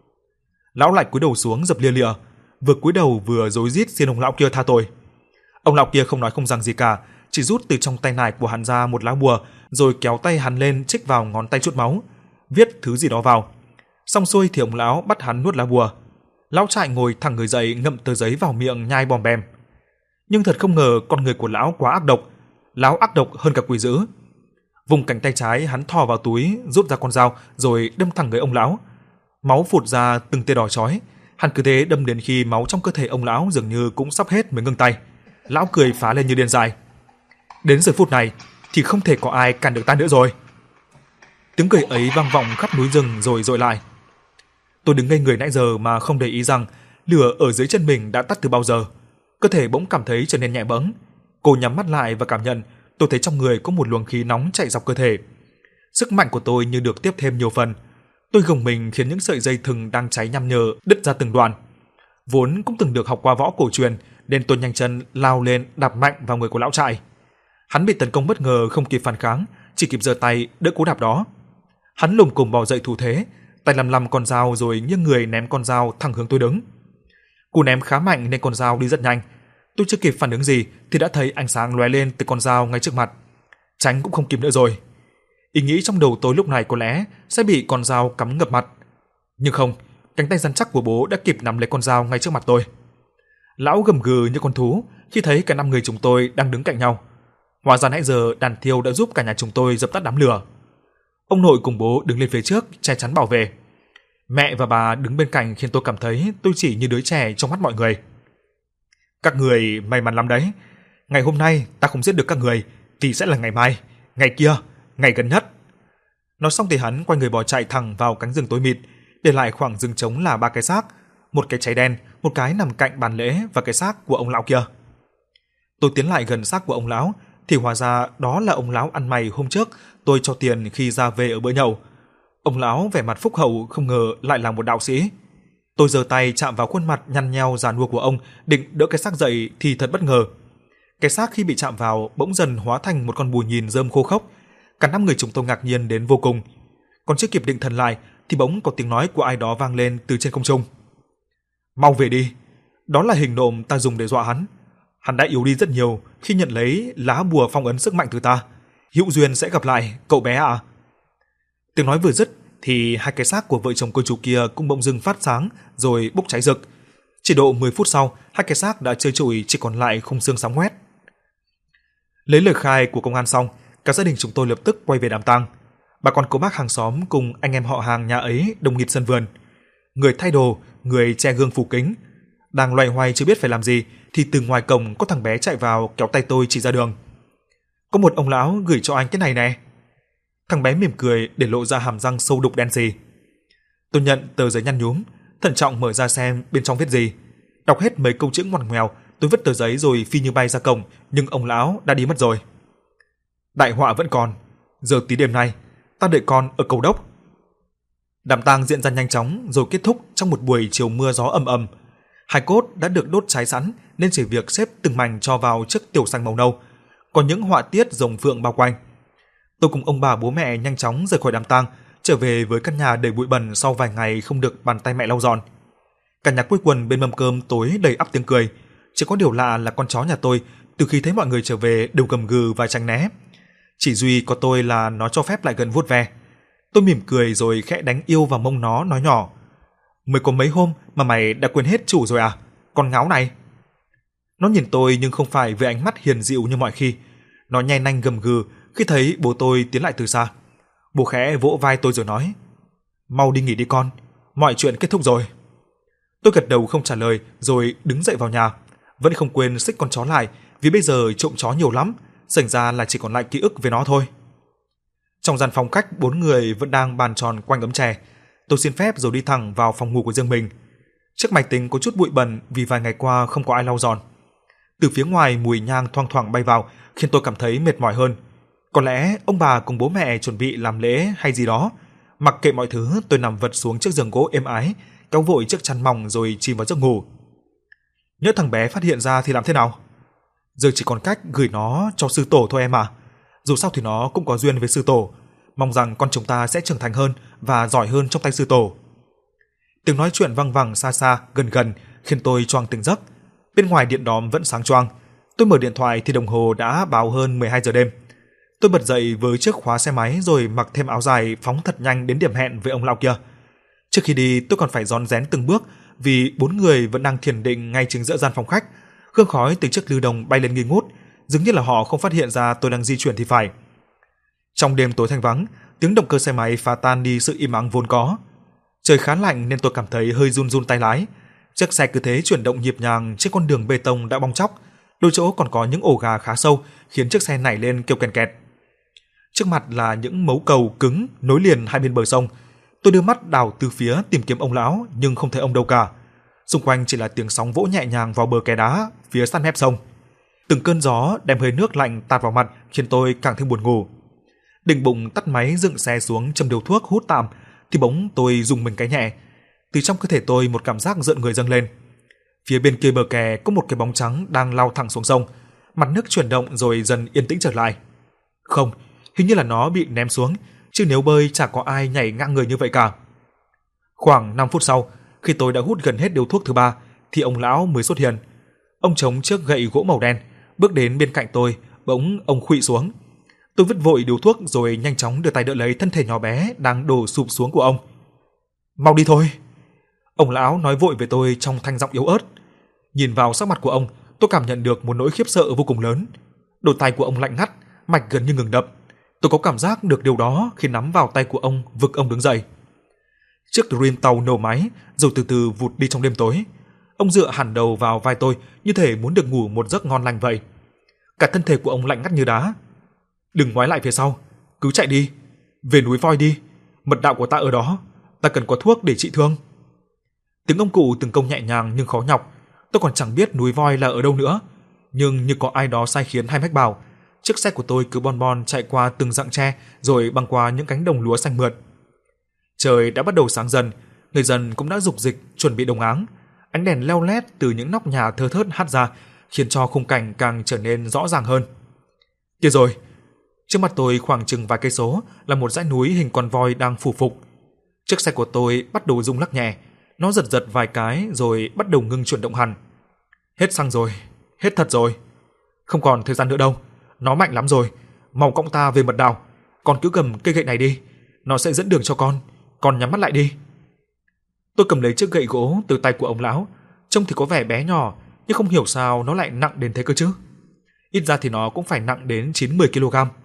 S2: Lão lại cúi đầu xuống dập lia lịa, vừa cúi đầu vừa rối rít xin ông lão kia tha tội. Ông lão kia không nói không rằng gì cả, chỉ rút từ trong tay nải của hắn ra một lá bùa, rồi kéo tay hắn lên chích vào ngón tay chút máu, viết thứ gì đó vào. Xong xuôi thì ông lão bắt hắn nuốt lá bùa. Lão trại ngồi thẳng người dậy, ngậm tờ giấy vào miệng nhai bòm bèm. Nhưng thật không ngờ con người của lão quá ác độc, lão ác độc hơn cả quỷ dữ. Vùng cánh tay trái hắn thò vào túi, rút ra con dao rồi đâm thẳng người ông lão. Máu phụt ra từng tia đỏ chói. Hắn cứ thế đâm đến khi máu trong cơ thể ông lão dường như cũng sắp hết mới ngừng tay. Lão cười phá lên như điên dại. Đến giờ phút này thì không thể có ai cản được ta nữa rồi. Tiếng cười ấy vang vọng khắp núi rừng rồi dội lại. Tôi đứng ngây người nãy giờ mà không để ý rằng lửa ở dưới chân mình đã tắt từ bao giờ. Cơ thể bỗng cảm thấy trở nên nhẹ bẫng. Cô nhắm mắt lại và cảm nhận, tôi thấy trong người có một luồng khí nóng chạy dọc cơ thể. Sức mạnh của tôi như được tiếp thêm nhiều phần. Tôi gồng mình khiến những sợi dây thừng đang cháy nham nhở đứt ra từng đoạn. Vốn cũng từng được học qua võ cổ truyền, nên tôi nhanh chân lao lên đạp mạnh vào người của lão trại. Hắn bị tấn công bất ngờ không kịp phản kháng, chỉ kịp giơ tay đỡ cú đạp đó. Hắn lồm cồm bò dậy thủ thế, tay lầm lầm con dao rồi nghiêng người ném con dao thẳng hướng tôi đứng. Cú ném khá mạnh nên con dao đi rất nhanh. Tôi chưa kịp phản ứng gì thì đã thấy ánh sáng lóe lên từ con dao ngay trước mặt. Tránh cũng không kịp nữa rồi. Ý nghĩ trong đầu tôi lúc này có lẽ sẽ bị con dao cắm ngập mặt. Nhưng không, cánh tay rắn chắc của bố đã kịp nắm lấy con dao ngay trước mặt tôi. Lão gầm gừ như con thú khi thấy cả năm người chúng tôi đang đứng cạnh nhau. Hóa ra nãy giờ đàn thiêu đã giúp cả nhà chúng tôi dập tắt đám lửa. Ông nội cùng bố đứng lên phía trước che chắn bảo vệ. Mẹ và bà đứng bên cạnh khiến tôi cảm thấy tôi chỉ như đứa trẻ trong mắt mọi người. Các người may mắn lắm đấy. Ngày hôm nay ta không giết được các người thì sẽ là ngày mai, ngày kia, ngày gần nhất. Nói xong thì hắn quay người bỏ chạy thẳng vào cánh rừng tối mịt, để lại khoảng rừng trống là ba cái xác, một cái cháy đen, một cái nằm cạnh bàn lễ và cái xác của ông lão kia. Tôi tiến lại gần xác của ông lão thì hóa ra đó là ông lão ăn mày hôm trước tôi cho tiền khi ra về ở bữa nhậu. Ông lão vẻ mặt phúc hậu, không ngờ lại là một đạo sĩ. Tôi giơ tay chạm vào khuôn mặt nhăn nheo già nua của ông, định đỡ cái xác dậy thì thật bất ngờ. Cái xác khi bị chạm vào bỗng dần hóa thành một con bù nhìn rơm khô khốc. Cả năm người chúng tôi ngạc nhiên đến vô cùng. Còn chưa kịp định thần lại thì bỗng có tiếng nói của ai đó vang lên từ trên không trung. Mau về đi, đó là hình nộm ta dùng để dọa hắn. Hắn đã yếu đi rất nhiều khi nhận lấy lá bùa phong ấn sức mạnh từ ta. Hữu duyên sẽ gặp lại, cậu bé ạ. À. Tiếng nói vừa dứt thì hai cái xác của vợ chồng cô chú kia cũng bỗng dưng phát sáng rồi bốc cháy rực. Chỉ độ mười phút sau, hai cái xác đã trơ trụi chỉ còn lại khung xương xám ngoét. Lấy lời khai của công an xong, cả gia đình chúng tôi lập tức quay về đám tang. Bà con cô bác hàng xóm cùng anh em họ hàng nhà ấy đông nghịt sân vườn. Người thay đồ, người che gương phủ kính. Đang loay hoay chưa biết phải làm gì thì từ ngoài cổng có thằng bé chạy vào kéo tay tôi chỉ ra đường. Có một ông lão gửi cho anh cái này nè. Thằng bé mỉm cười để lộ ra hàm răng sâu đục đen sì. Tôi nhận tờ giấy nhăn nhúm, thận trọng mở ra xem bên trong viết gì. Đọc hết mấy câu chữ ngoằn ngoèo, tôi vứt tờ giấy rồi phi như bay ra cổng, nhưng ông lão đã đi mất rồi. Đại họa vẫn còn, giờ tí đêm nay, ta đợi con ở cầu đốc. Đám tang diễn ra nhanh chóng rồi kết thúc trong một buổi chiều mưa gió ầm ầm. Hài cốt đã được đốt cháy sẵn nên chỉ việc xếp từng mảnh cho vào chiếc tiểu xanh màu nâu, còn những họa tiết rồng phượng bao quanh. Tôi cùng ông bà bố mẹ nhanh chóng rời khỏi đám tang, trở về với căn nhà đầy bụi bẩn sau vài ngày không được bàn tay mẹ lau dọn. Cả nhà quây quần bên mâm cơm tối đầy ắp tiếng cười. Chỉ có điều lạ là con chó nhà tôi từ khi thấy mọi người trở về đều gầm gừ và tránh né. Chỉ duy có tôi là nó cho phép lại gần vuốt ve. Tôi mỉm cười rồi khẽ đánh yêu vào mông nó, nói nhỏ: Mới có mấy hôm mà mày đã quên hết chủ rồi à, con ngáo này. Nó nhìn tôi nhưng không phải với ánh mắt hiền dịu như mọi khi. Nó nhe nanh gầm gừ khi thấy bố tôi tiến lại từ xa. Bố khẽ vỗ vai tôi rồi nói: "Mau đi nghỉ đi con, mọi chuyện kết thúc rồi." Tôi gật đầu không trả lời rồi đứng dậy vào nhà, vẫn không quên xích con chó lại vì bây giờ trộm chó nhiều lắm, thành ra là chỉ còn lại ký ức về nó thôi. Trong gian phòng khách, bốn người vẫn đang bàn tròn quanh ấm chè. Tôi xin phép rồi đi thẳng vào phòng ngủ của riêng mình. Chiếc máy tính có chút bụi bẩn vì vài ngày qua không có ai lau dọn. Từ phía ngoài mùi nhang thoang thoảng bay vào khiến tôi cảm thấy mệt mỏi hơn. Có lẽ ông bà cùng bố mẹ chuẩn bị làm lễ hay gì đó. Mặc kệ mọi thứ, tôi nằm vật xuống chiếc giường gỗ êm ái, kéo vội chiếc chăn mỏng rồi chìm vào giấc ngủ. Nhỡ thằng bé phát hiện ra thì làm thế nào? Giờ chỉ còn cách gửi nó cho sư tổ thôi em à. Dù sao thì nó cũng có duyên với sư tổ. Mong rằng con chúng ta sẽ trưởng thành hơn và giỏi hơn trong tay sư tổ. Tiếng nói chuyện vang vẳng xa xa, gần gần khiến tôi choàng tỉnh giấc. Bên ngoài điện đóm vẫn sáng choang. Tôi mở điện thoại thì đồng hồ đã báo hơn mười hai giờ đêm. Tôi bật dậy với chiếc khóa xe máy rồi mặc thêm áo dài phóng thật nhanh đến điểm hẹn với ông lão kia. Trước khi đi tôi còn phải rón rén từng bước vì bốn người vẫn đang thiền định ngay chính giữa gian phòng khách. Hương khói từ chiếc lư đồng bay lên nghi ngút, dường như là họ không phát hiện ra tôi đang di chuyển thì phải. Trong đêm tối thanh vắng, tiếng động cơ xe máy phá tan đi sự im ắng vốn có. Trời khá lạnh nên tôi cảm thấy hơi run run tay lái. Chiếc xe cứ thế chuyển động nhịp nhàng trên con đường bê tông đã bong tróc, đôi chỗ còn có những ổ gà khá sâu khiến chiếc xe nảy lên kêu kèn kẹt. Trước mặt là những mấu cầu cứng nối liền hai bên bờ sông. Tôi đưa mắt đảo từ phía tìm kiếm ông lão nhưng không thấy ông đâu cả. Xung quanh chỉ là tiếng sóng vỗ nhẹ nhàng vào bờ kè đá phía sát mép sông. Từng cơn gió đem hơi nước lạnh tạt vào mặt khiến tôi càng thêm buồn ngủ. Định bụng tắt máy dựng xe xuống châm điếu thuốc hút tạm thì bỗng tôi rùng mình cái nhẹ. Từ trong cơ thể tôi một cảm giác rợn người dâng lên. Phía bên kia bờ kè có một cái bóng trắng đang lao thẳng xuống sông. Mặt nước chuyển động rồi dần yên tĩnh trở lại. Không, hình như là nó bị ném xuống, chứ nếu bơi chả có ai nhảy ngang người như vậy cả. Khoảng năm phút sau, khi tôi đã hút gần hết điếu thuốc thứ ba thì ông lão mới xuất hiện. Ông chống chiếc gậy gỗ màu đen, bước đến bên cạnh tôi, bỗng ông khuỵu xuống. Tôi vứt vội điếu thuốc rồi nhanh chóng đưa tay đỡ lấy thân thể nhỏ bé đang đổ sụp xuống của ông. "Mau đi thôi." Ông lão nói vội với tôi trong thanh giọng yếu ớt. Nhìn vào sắc mặt của ông, tôi cảm nhận được một nỗi khiếp sợ vô cùng lớn. Đôi tay của ông lạnh ngắt, mạch gần như ngừng đập. Tôi có cảm giác được điều đó khi nắm vào tay của ông vực ông đứng dậy. Chiếc Dream tàu nổ máy rồi từ từ vụt đi trong đêm tối. Ông dựa hẳn đầu vào vai tôi như thể muốn được ngủ một giấc ngon lành vậy. Cả thân thể của ông lạnh ngắt như đá. "Đừng ngoái lại phía sau, cứ chạy đi, về núi voi đi, mật đạo của ta ở đó, ta cần có thuốc để trị thương." Tiếng ông cụ từng công nhẹ nhàng nhưng khó nhọc. Tôi còn chẳng biết núi voi là ở đâu nữa, nhưng như có ai đó sai khiến hay mách bảo, chiếc xe của tôi cứ bon bon chạy qua từng rặng tre rồi băng qua những cánh đồng lúa xanh mượt. Trời đã bắt đầu sáng dần, người dân cũng đã rục dịch chuẩn bị đồng áng. Ánh đèn leo lét từ những nóc nhà thưa thớt hắt ra, khiến cho khung cảnh càng trở nên rõ ràng hơn. Kia rồi, trước mặt tôi khoảng chừng vài cây số là một dãy núi hình con voi đang phủ phục. Chiếc xe của tôi bắt đầu rung lắc nhẹ, nó giật giật vài cái rồi bắt đầu ngưng chuyển động hẳn. Hết xăng rồi, hết thật rồi. Không còn thời gian nữa đâu, nó mạnh lắm rồi, mau cõng ta về mật đảo. Con cứ cầm cây gậy này đi, nó sẽ dẫn đường cho con, con nhắm mắt lại đi. Tôi cầm lấy chiếc gậy gỗ từ tay của ông lão, trông thì có vẻ bé nhỏ, nhưng không hiểu sao nó lại nặng đến thế cơ chứ. Ít ra thì nó cũng phải nặng đến chín mươi ki lô gam.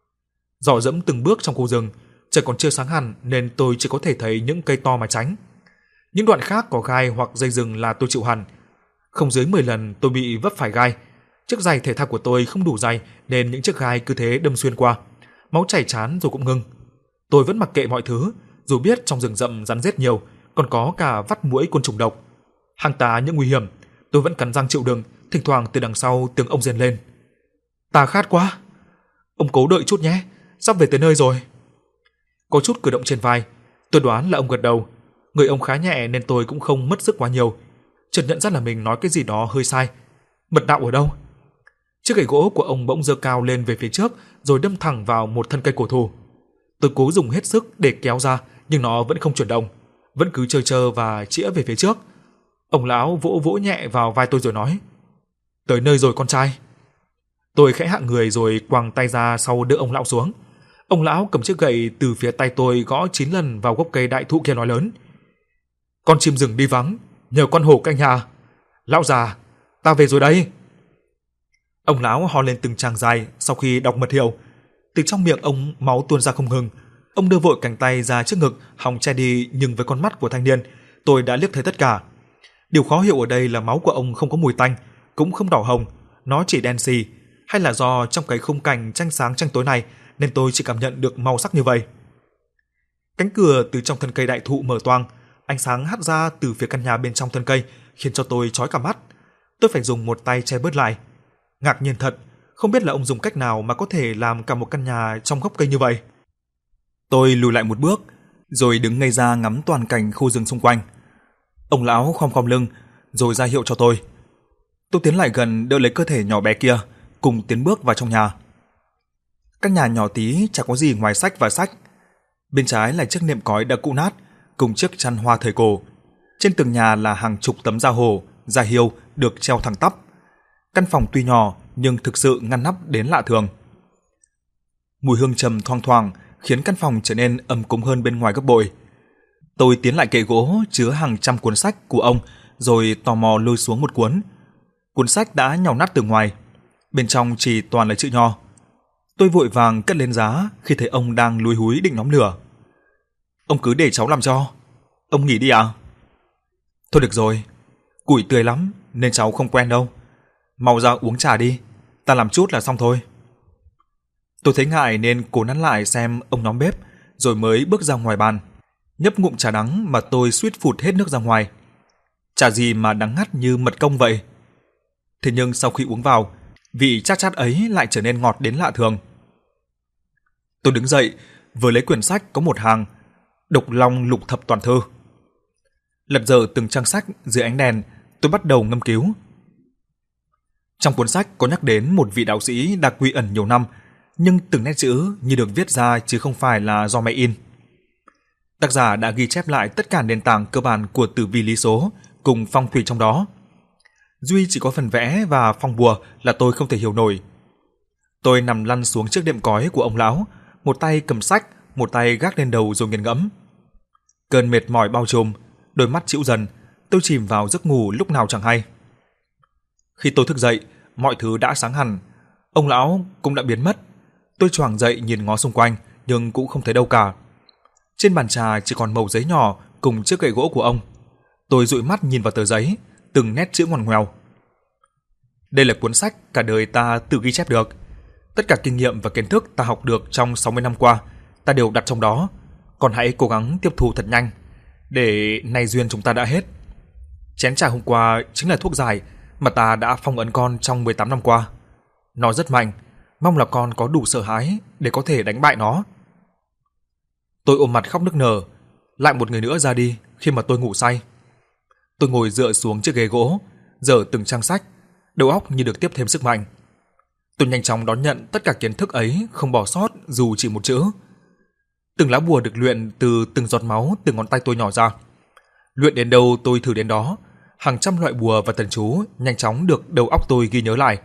S2: Dò dẫm từng bước trong khu rừng, trời còn chưa sáng hẳn nên tôi chỉ có thể thấy những cây to mà tránh. Những đoạn khác có gai hoặc dây rừng là tôi chịu hẳn. Không dưới mười lần tôi bị vấp phải gai. Chiếc giày thể thao của tôi không đủ dày nên những chiếc gai cứ thế đâm xuyên qua. Máu chảy trán rồi cũng ngưng. Tôi vẫn mặc kệ mọi thứ, dù biết trong rừng rậm rắn rết nhiều, còn có cả vắt muỗi côn trùng độc. Hàng tá những nguy hiểm, tôi vẫn cắn răng chịu đựng. Thỉnh thoảng từ đằng sau tiếng ông rên lên. "Ta khát quá. Ông cố đợi chút nhé, sắp về tới nơi rồi." Có chút cử động trên vai, tôi đoán là ông gật đầu. Người ông khá nhẹ nên tôi cũng không mất sức quá nhiều. Chợt nhận ra là mình nói cái gì đó hơi sai. Mật đạo ở đâu? Chiếc gậy gỗ của ông bỗng giơ cao lên về phía trước rồi đâm thẳng vào một thân cây cổ thụ. Tôi cố dùng hết sức để kéo ra nhưng nó vẫn không chuyển động, vẫn cứ trơ trơ và chĩa về phía trước. Ông lão vỗ vỗ nhẹ vào vai tôi rồi nói: "Tới nơi rồi con trai." Tôi khẽ hạ người rồi quàng tay ra sau đỡ ông lão xuống. Ông lão cầm chiếc gậy từ phía tay tôi gõ chín lần vào gốc cây đại thụ kia nói lớn: "Con chim rừng đi vắng, nhờ con hổ canh nhà. Lão già, ta về rồi đây." Ông lão ho lên từng tràng dài sau khi đọc mật hiệu. Từ trong miệng ông máu tuôn ra không ngừng. Ông đưa vội cánh tay ra trước ngực, hòng che đi, nhưng với con mắt của thanh niên, tôi đã liếc thấy tất cả. Điều khó hiểu ở đây là máu của ông không có mùi tanh, cũng không đỏ hồng, nó chỉ đen xì, hay là do trong cái khung cảnh tranh sáng tranh tối này nên tôi chỉ cảm nhận được màu sắc như vậy. Cánh cửa từ trong thân cây đại thụ mở toang, ánh sáng hắt ra từ phía căn nhà bên trong thân cây khiến cho tôi chói cả mắt. Tôi phải dùng một tay che bớt lại. Ngạc nhiên thật, không biết là ông dùng cách nào mà có thể làm cả một căn nhà trong gốc cây như vậy. Tôi lùi lại một bước, rồi đứng ngây ra ngắm toàn cảnh khu rừng xung quanh. Ông lão khom khom lưng, rồi ra hiệu cho tôi. Tôi tiến lại gần đỡ lấy cơ thể nhỏ bé kia, cùng tiến bước vào trong nhà. Căn nhà nhỏ tí chẳng có gì ngoài sách và sách. Bên trái là chiếc nệm cói đã cũ nát, cùng chiếc chăn hoa thời cổ. Trên tường nhà là hàng chục tấm da hổ, da hiêu được treo thẳng tắp. Căn phòng tuy nhỏ nhưng thực sự ngăn nắp đến lạ thường. Mùi hương trầm thoang thoảng khiến căn phòng trở nên ấm cúng hơn bên ngoài gấp bội. Tôi tiến lại kệ gỗ chứa hàng trăm cuốn sách của ông, rồi tò mò lôi xuống một cuốn. Cuốn sách đã nhàu nát từ ngoài, bên trong chỉ toàn là chữ nho. Tôi vội vàng cất lên giá khi thấy ông đang lúi húi định nhóm lửa. Ông cứ để cháu làm cho. Ông nghỉ đi à? Thôi được rồi, củi tươi lắm nên cháu không quen đâu. Mau ra uống trà đi, ta làm chút là xong thôi. Tôi thấy ngại nên cố nắn lại xem ông nhóm bếp, rồi mới bước ra ngoài bàn. Nhấp ngụm trà đắng mà tôi suýt phụt hết nước ra ngoài. Trà gì mà đắng ngắt như mật công vậy? Thế nhưng sau khi uống vào, vị chát chát ấy lại trở nên ngọt đến lạ thường. Tôi đứng dậy, vừa lấy quyển sách có một hàng, Độc Long Lục Thập Toàn Thư. Lật dở từng trang sách dưới ánh đèn, tôi bắt đầu ngâm cứu. Trong cuốn sách có nhắc đến một vị đạo sĩ đã quy ẩn nhiều năm, nhưng từng nét chữ như được viết ra chứ không phải là do máy in. Tác giả đã ghi chép lại tất cả nền tảng cơ bản của tử vi lý số cùng phong thủy trong đó. Duy chỉ có phần vẽ và phong bùa là tôi không thể hiểu nổi. Tôi nằm lăn xuống chiếc đệm cói của ông lão, một tay cầm sách, một tay gác lên đầu rồi nghiền ngẫm. Cơn mệt mỏi bao trùm, đôi mắt chịu dần, tôi chìm vào giấc ngủ lúc nào chẳng hay. Khi tôi thức dậy, mọi thứ đã sáng hẳn, ông lão cũng đã biến mất. Tôi choàng dậy nhìn ngó xung quanh nhưng cũng không thấy đâu cả. Trên bàn trà chỉ còn mẩu giấy nhỏ cùng chiếc gậy gỗ của ông. Tôi dụi mắt nhìn vào tờ giấy, từng nét chữ ngoằn ngoèo. Đây là cuốn sách cả đời ta tự ghi chép được. Tất cả kinh nghiệm và kiến thức ta học được trong sáu mươi năm qua, ta đều đặt trong đó. Còn hãy cố gắng tiếp thu thật nhanh, để nay duyên chúng ta đã hết. Chén trà hôm qua chính là thuốc giải mà ta đã phong ấn con trong mười tám năm qua. Nó rất mạnh, mong là con có đủ sợ hãi để có thể đánh bại nó. Tôi ôm mặt khóc nức nở, lại một người nữa ra đi khi mà tôi ngủ say. Tôi ngồi dựa xuống chiếc ghế gỗ, dở từng trang sách, đầu óc như được tiếp thêm sức mạnh. Tôi nhanh chóng đón nhận tất cả kiến thức ấy, không bỏ sót dù chỉ một chữ. Từng lá bùa được luyện từ từng giọt máu từ ngón tay tôi nhỏ ra. Luyện đến đâu tôi thử đến đó, hàng trăm loại bùa và thần chú nhanh chóng được đầu óc tôi ghi nhớ lại.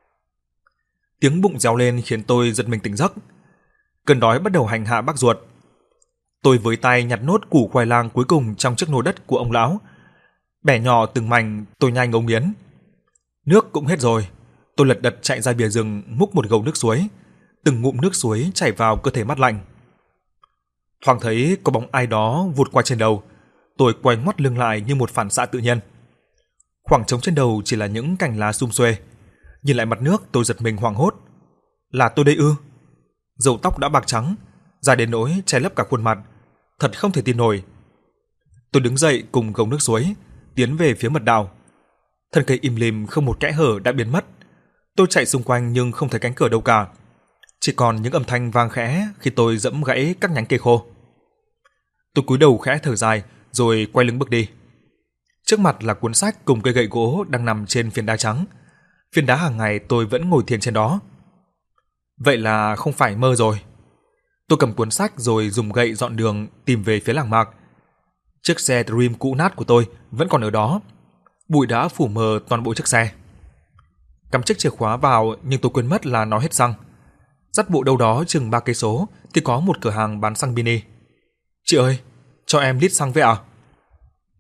S2: Tiếng bụng réo lên khiến tôi giật mình tỉnh giấc. Cơn đói bắt đầu hành hạ bác ruột. Tôi với tay nhặt nốt củ khoai lang cuối cùng trong chiếc nồi đất của ông lão. Bẻ nhỏ từng mảnh, tôi nhai ngấu nghiến. Nước cũng hết rồi. Tôi lật đật chạy ra bìa rừng múc một gầu nước suối. Từng ngụm nước suối chảy vào cơ thể mát lạnh. Thoáng thấy có bóng ai đó vụt qua trên đầu. Tôi quay ngoắt lưng lại như một phản xạ tự nhiên. Khoảng trống trên đầu chỉ là những cành lá sum xuê. Nhìn lại mặt nước tôi giật mình hoảng hốt. Là tôi đây ư? Râu tóc đã bạc trắng, dài đến nỗi che lấp cả khuôn mặt. Thật không thể tin nổi. Tôi đứng dậy cùng gầu nước suối, tiến về phía mật đào. Thân cây im lìm không một kẽ hở đã biến mất. Tôi chạy xung quanh nhưng không thấy cánh cửa đâu cả. Chỉ còn những âm thanh vang khẽ khi tôi giẫm gãy các nhánh cây khô. Tôi cúi đầu khẽ thở dài rồi quay lưng bước đi. Trước mặt là cuốn sách cùng cây gậy gỗ đang nằm trên phiến đá trắng. Phiến đá hàng ngày tôi vẫn ngồi thiền trên đó. Vậy là không phải mơ rồi. Tôi cầm cuốn sách rồi dùng gậy dọn đường tìm về phía làng mạc. Chiếc xe Dream cũ nát của tôi vẫn còn ở đó. Bụi đã phủ mờ toàn bộ chiếc xe. Cắm chiếc chìa khóa vào nhưng tôi quên mất là nó hết xăng. Dắt bộ đâu đó chừng ba cây số thì có một cửa hàng bán xăng mini. Chị ơi, cho em lít xăng với ạ. À?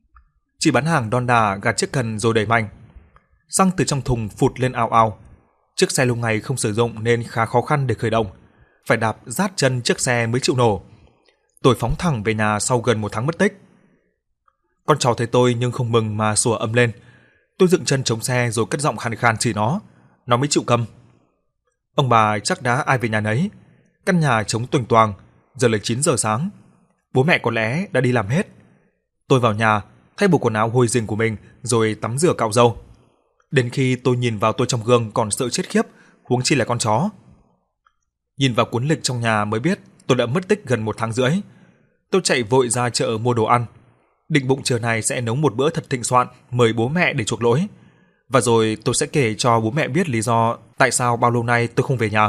S2: Chị bán hàng đon đà gạt chiếc cần rồi đẩy mạnh. Xăng từ trong thùng phụt lên ào ào. Chiếc xe lâu ngày không sử dụng nên khá khó khăn để khởi động, phải đạp rát chân chiếc xe mới chịu nổ. Tôi phóng thẳng về nhà sau gần một tháng mất tích. Con cháu thấy tôi nhưng không mừng mà sủa ầm lên. Tôi dựng chân chống xe rồi cất giọng khàn khàn chửi nó, nó mới chịu câm. Ông bà chắc đã ai về nhà nấy. Căn nhà trống toành toàng, giờ là chín giờ sáng. Bố mẹ có lẽ đã đi làm hết. Tôi vào nhà, thay bộ quần áo hôi rình của mình rồi tắm rửa cạo râu. Đến khi tôi nhìn vào tôi trong gương còn sợ chết khiếp, huống chi là con chó. Nhìn vào cuốn lịch trong nhà mới biết tôi đã mất tích gần một tháng rưỡi. Tôi chạy vội ra chợ mua đồ ăn, định bụng trưa nay sẽ nấu một bữa thật thịnh soạn mời bố mẹ để chuộc lỗi. Và rồi tôi sẽ kể cho bố mẹ biết lý do tại sao bao lâu nay tôi không về nhà.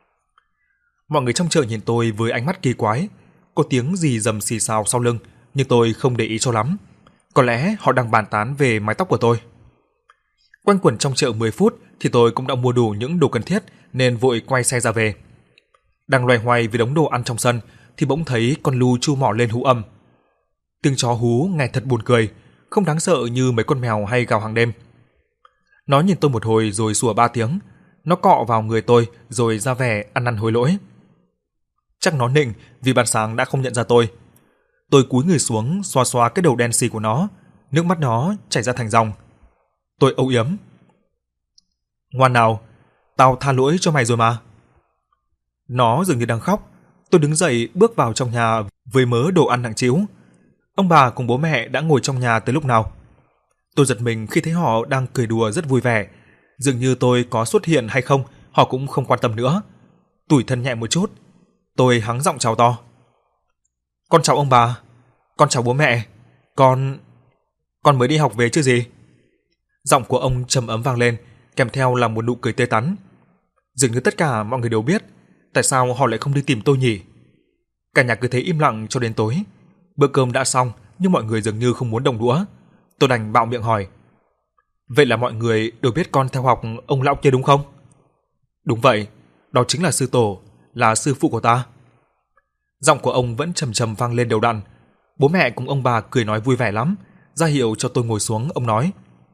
S2: Mọi người trong chợ nhìn tôi với ánh mắt kỳ quái, có tiếng gì rầm xì xào sau lưng, nhưng tôi không để ý cho lắm. Có lẽ họ đang bàn tán về mái tóc của tôi. Quanh quẩn trong chợ mười phút thì tôi cũng đã mua đủ những đồ cần thiết nên vội quay xe ra về. Đang loay hoay với đống đồ ăn trong sân thì bỗng thấy con lu chu mỏ lên hú ầm. Tiếng chó hú nghe thật buồn cười, không đáng sợ như mấy con mèo hay gào hàng đêm. Nó nhìn tôi một hồi rồi sủa ba tiếng, nó cọ vào người tôi rồi ra vẻ ăn năn hối lỗi. Chắc nó nịnh vì ban sáng đã không nhận ra tôi. Tôi cúi người xuống xoa xoa cái đầu đen xì của nó, nước mắt nó chảy ra thành dòng. Tôi âu yếm. Ngoan nào, tao tha lỗi cho mày rồi mà. Nó dường như đang khóc. Tôi đứng dậy bước vào trong nhà với mớ đồ ăn nặng trĩu. Ông bà cùng bố mẹ đã ngồi trong nhà từ lúc nào. Tôi giật mình khi thấy họ đang cười đùa rất vui vẻ. Dường như tôi có xuất hiện hay không, họ cũng không quan tâm nữa. Tủi thân nhẹ một chút, tôi hắng giọng chào to. Con chào ông bà, con chào bố mẹ, con... con mới đi học về chứ gì? Giọng của ông trầm ấm vang lên, kèm theo là một nụ cười tươi tắn. Dường như tất cả mọi người đều biết tại sao họ lại không đi tìm tôi nhỉ. Cả nhà cứ thế im lặng cho đến tối. Bữa cơm đã xong nhưng mọi người dường như không muốn đồng đũa. Tôi đành bạo miệng hỏi. Vậy là mọi người đều biết con theo học ông lão kia đúng không? Đúng vậy, đó chính là sư tổ, là sư phụ của ta. Giọng của ông vẫn trầm trầm vang lên đều đặn. Bố mẹ cùng ông bà cười nói vui vẻ lắm, ra hiệu cho tôi ngồi xuống. Ông nói: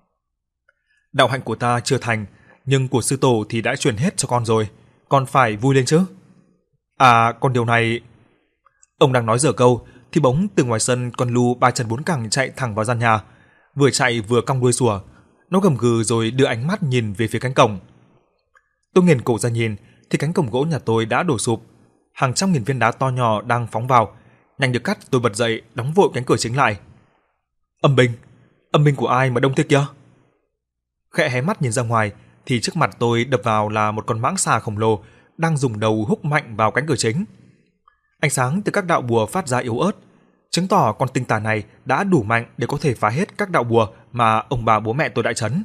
S2: Đạo hạnh của ta chưa thành, nhưng của sư tổ thì đã truyền hết cho con rồi, con phải vui lên chứ. À, còn điều này... Ông đang nói dở câu thì bỗng từ ngoài sân con lu ba chân bốn cẳng chạy thẳng vào gian nhà, vừa chạy vừa cong đuôi sủa. Nó gầm gừ rồi đưa ánh mắt nhìn về phía cánh cổng. Tôi nghiêng cổ ra nhìn thì cánh cổng gỗ nhà tôi đã đổ sụp, hàng trăm nghìn viên đá to nhỏ đang phóng vào. Nhanh được cắt, tôi bật dậy đóng vội cánh cửa chính lại. Âm binh, âm binh của ai mà đông thế kia? Khẽ hé mắt nhìn ra ngoài thì trước mặt tôi đập vào là một con mãng xà khổng lồ đang dùng đầu húc mạnh vào cánh cửa chính. Ánh sáng từ các đạo bùa phát ra yếu ớt, chứng tỏ con tinh tà này đã đủ mạnh để có thể phá hết các đạo bùa mà ông bà bố mẹ tôi đã trấn.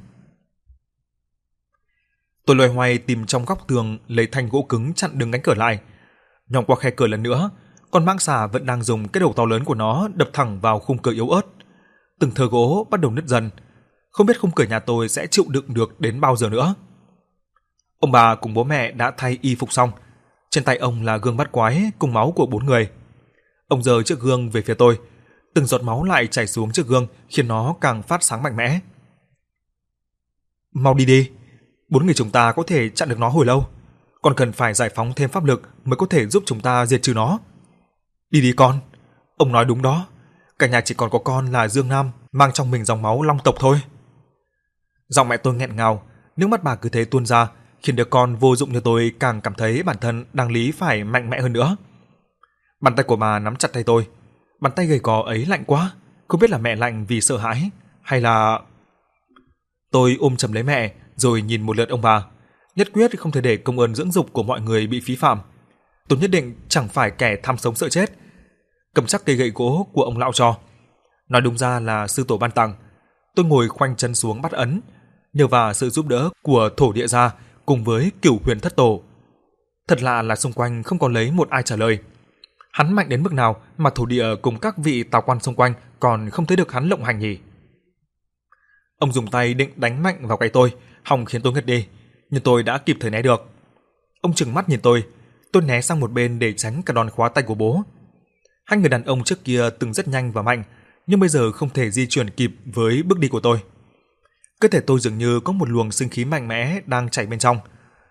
S2: Tôi loay hoay tìm trong góc tường lấy thanh gỗ cứng chặn đứng cánh cửa lại. Nhòm qua khe cửa lần nữa, con mãng xà vẫn đang dùng cái đầu to lớn của nó đập thẳng vào khung cửa yếu ớt. Từng thớ gỗ bắt đầu nứt dần. Không biết khung cửa nhà tôi sẽ chịu đựng được đến bao giờ nữa. Ông bà cùng bố mẹ đã thay y phục xong. Trên tay ông là gương bát quái cùng máu của bốn người. Ông giơ chiếc gương về phía tôi, từng giọt máu lại chảy xuống chiếc gương khiến nó càng phát sáng mạnh mẽ. Mau đi đi, bốn người chúng ta có thể chặn được nó hồi lâu, còn cần phải giải phóng thêm pháp lực mới có thể giúp chúng ta diệt trừ nó. Đi đi con, ông nói đúng đó, cả nhà chỉ còn có con là Dương Nam mang trong mình dòng máu long tộc thôi. Giọng mẹ tôi nghẹn ngào, nước mắt bà cứ thế tuôn ra, khiến đứa con vô dụng như tôi càng cảm thấy bản thân đáng lý phải mạnh mẽ hơn nữa. Bàn tay của bà nắm chặt tay tôi, bàn tay gầy gò ấy lạnh quá, không biết là mẹ lạnh vì sợ hãi hay là... Tôi ôm chầm lấy mẹ rồi nhìn một lượt ông bà, nhất quyết không thể để công ơn dưỡng dục của mọi người bị phí phạm. Tôi nhất định chẳng phải kẻ tham sống sợ chết. Cầm chắc cây gậy gỗ của ông lão cho, nói đúng ra là sư tổ ban tặng. Tôi ngồi khoanh chân xuống bắt ấn, nhờ vào sự giúp đỡ của thổ địa gia cùng với Cửu Huyền Thất Tổ. Thật lạ là xung quanh không có lấy một ai trả lời. Hắn mạnh đến mức nào mà thổ địa cùng các vị tào quan xung quanh còn không thấy được hắn lộng hành nhỉ? Ông dùng tay định đánh mạnh vào gáy tôi, hòng khiến tôi ngất đi, nhưng tôi đã kịp thời né được. Ông trừng mắt nhìn tôi, tôi né sang một bên để tránh cả đòn khóa tay của bố. Hai người đàn ông trước kia từng rất nhanh và mạnh, nhưng bây giờ không thể di chuyển kịp với bước đi của tôi. Cơ thể tôi dường như có một luồng sinh khí mạnh mẽ đang chảy bên trong.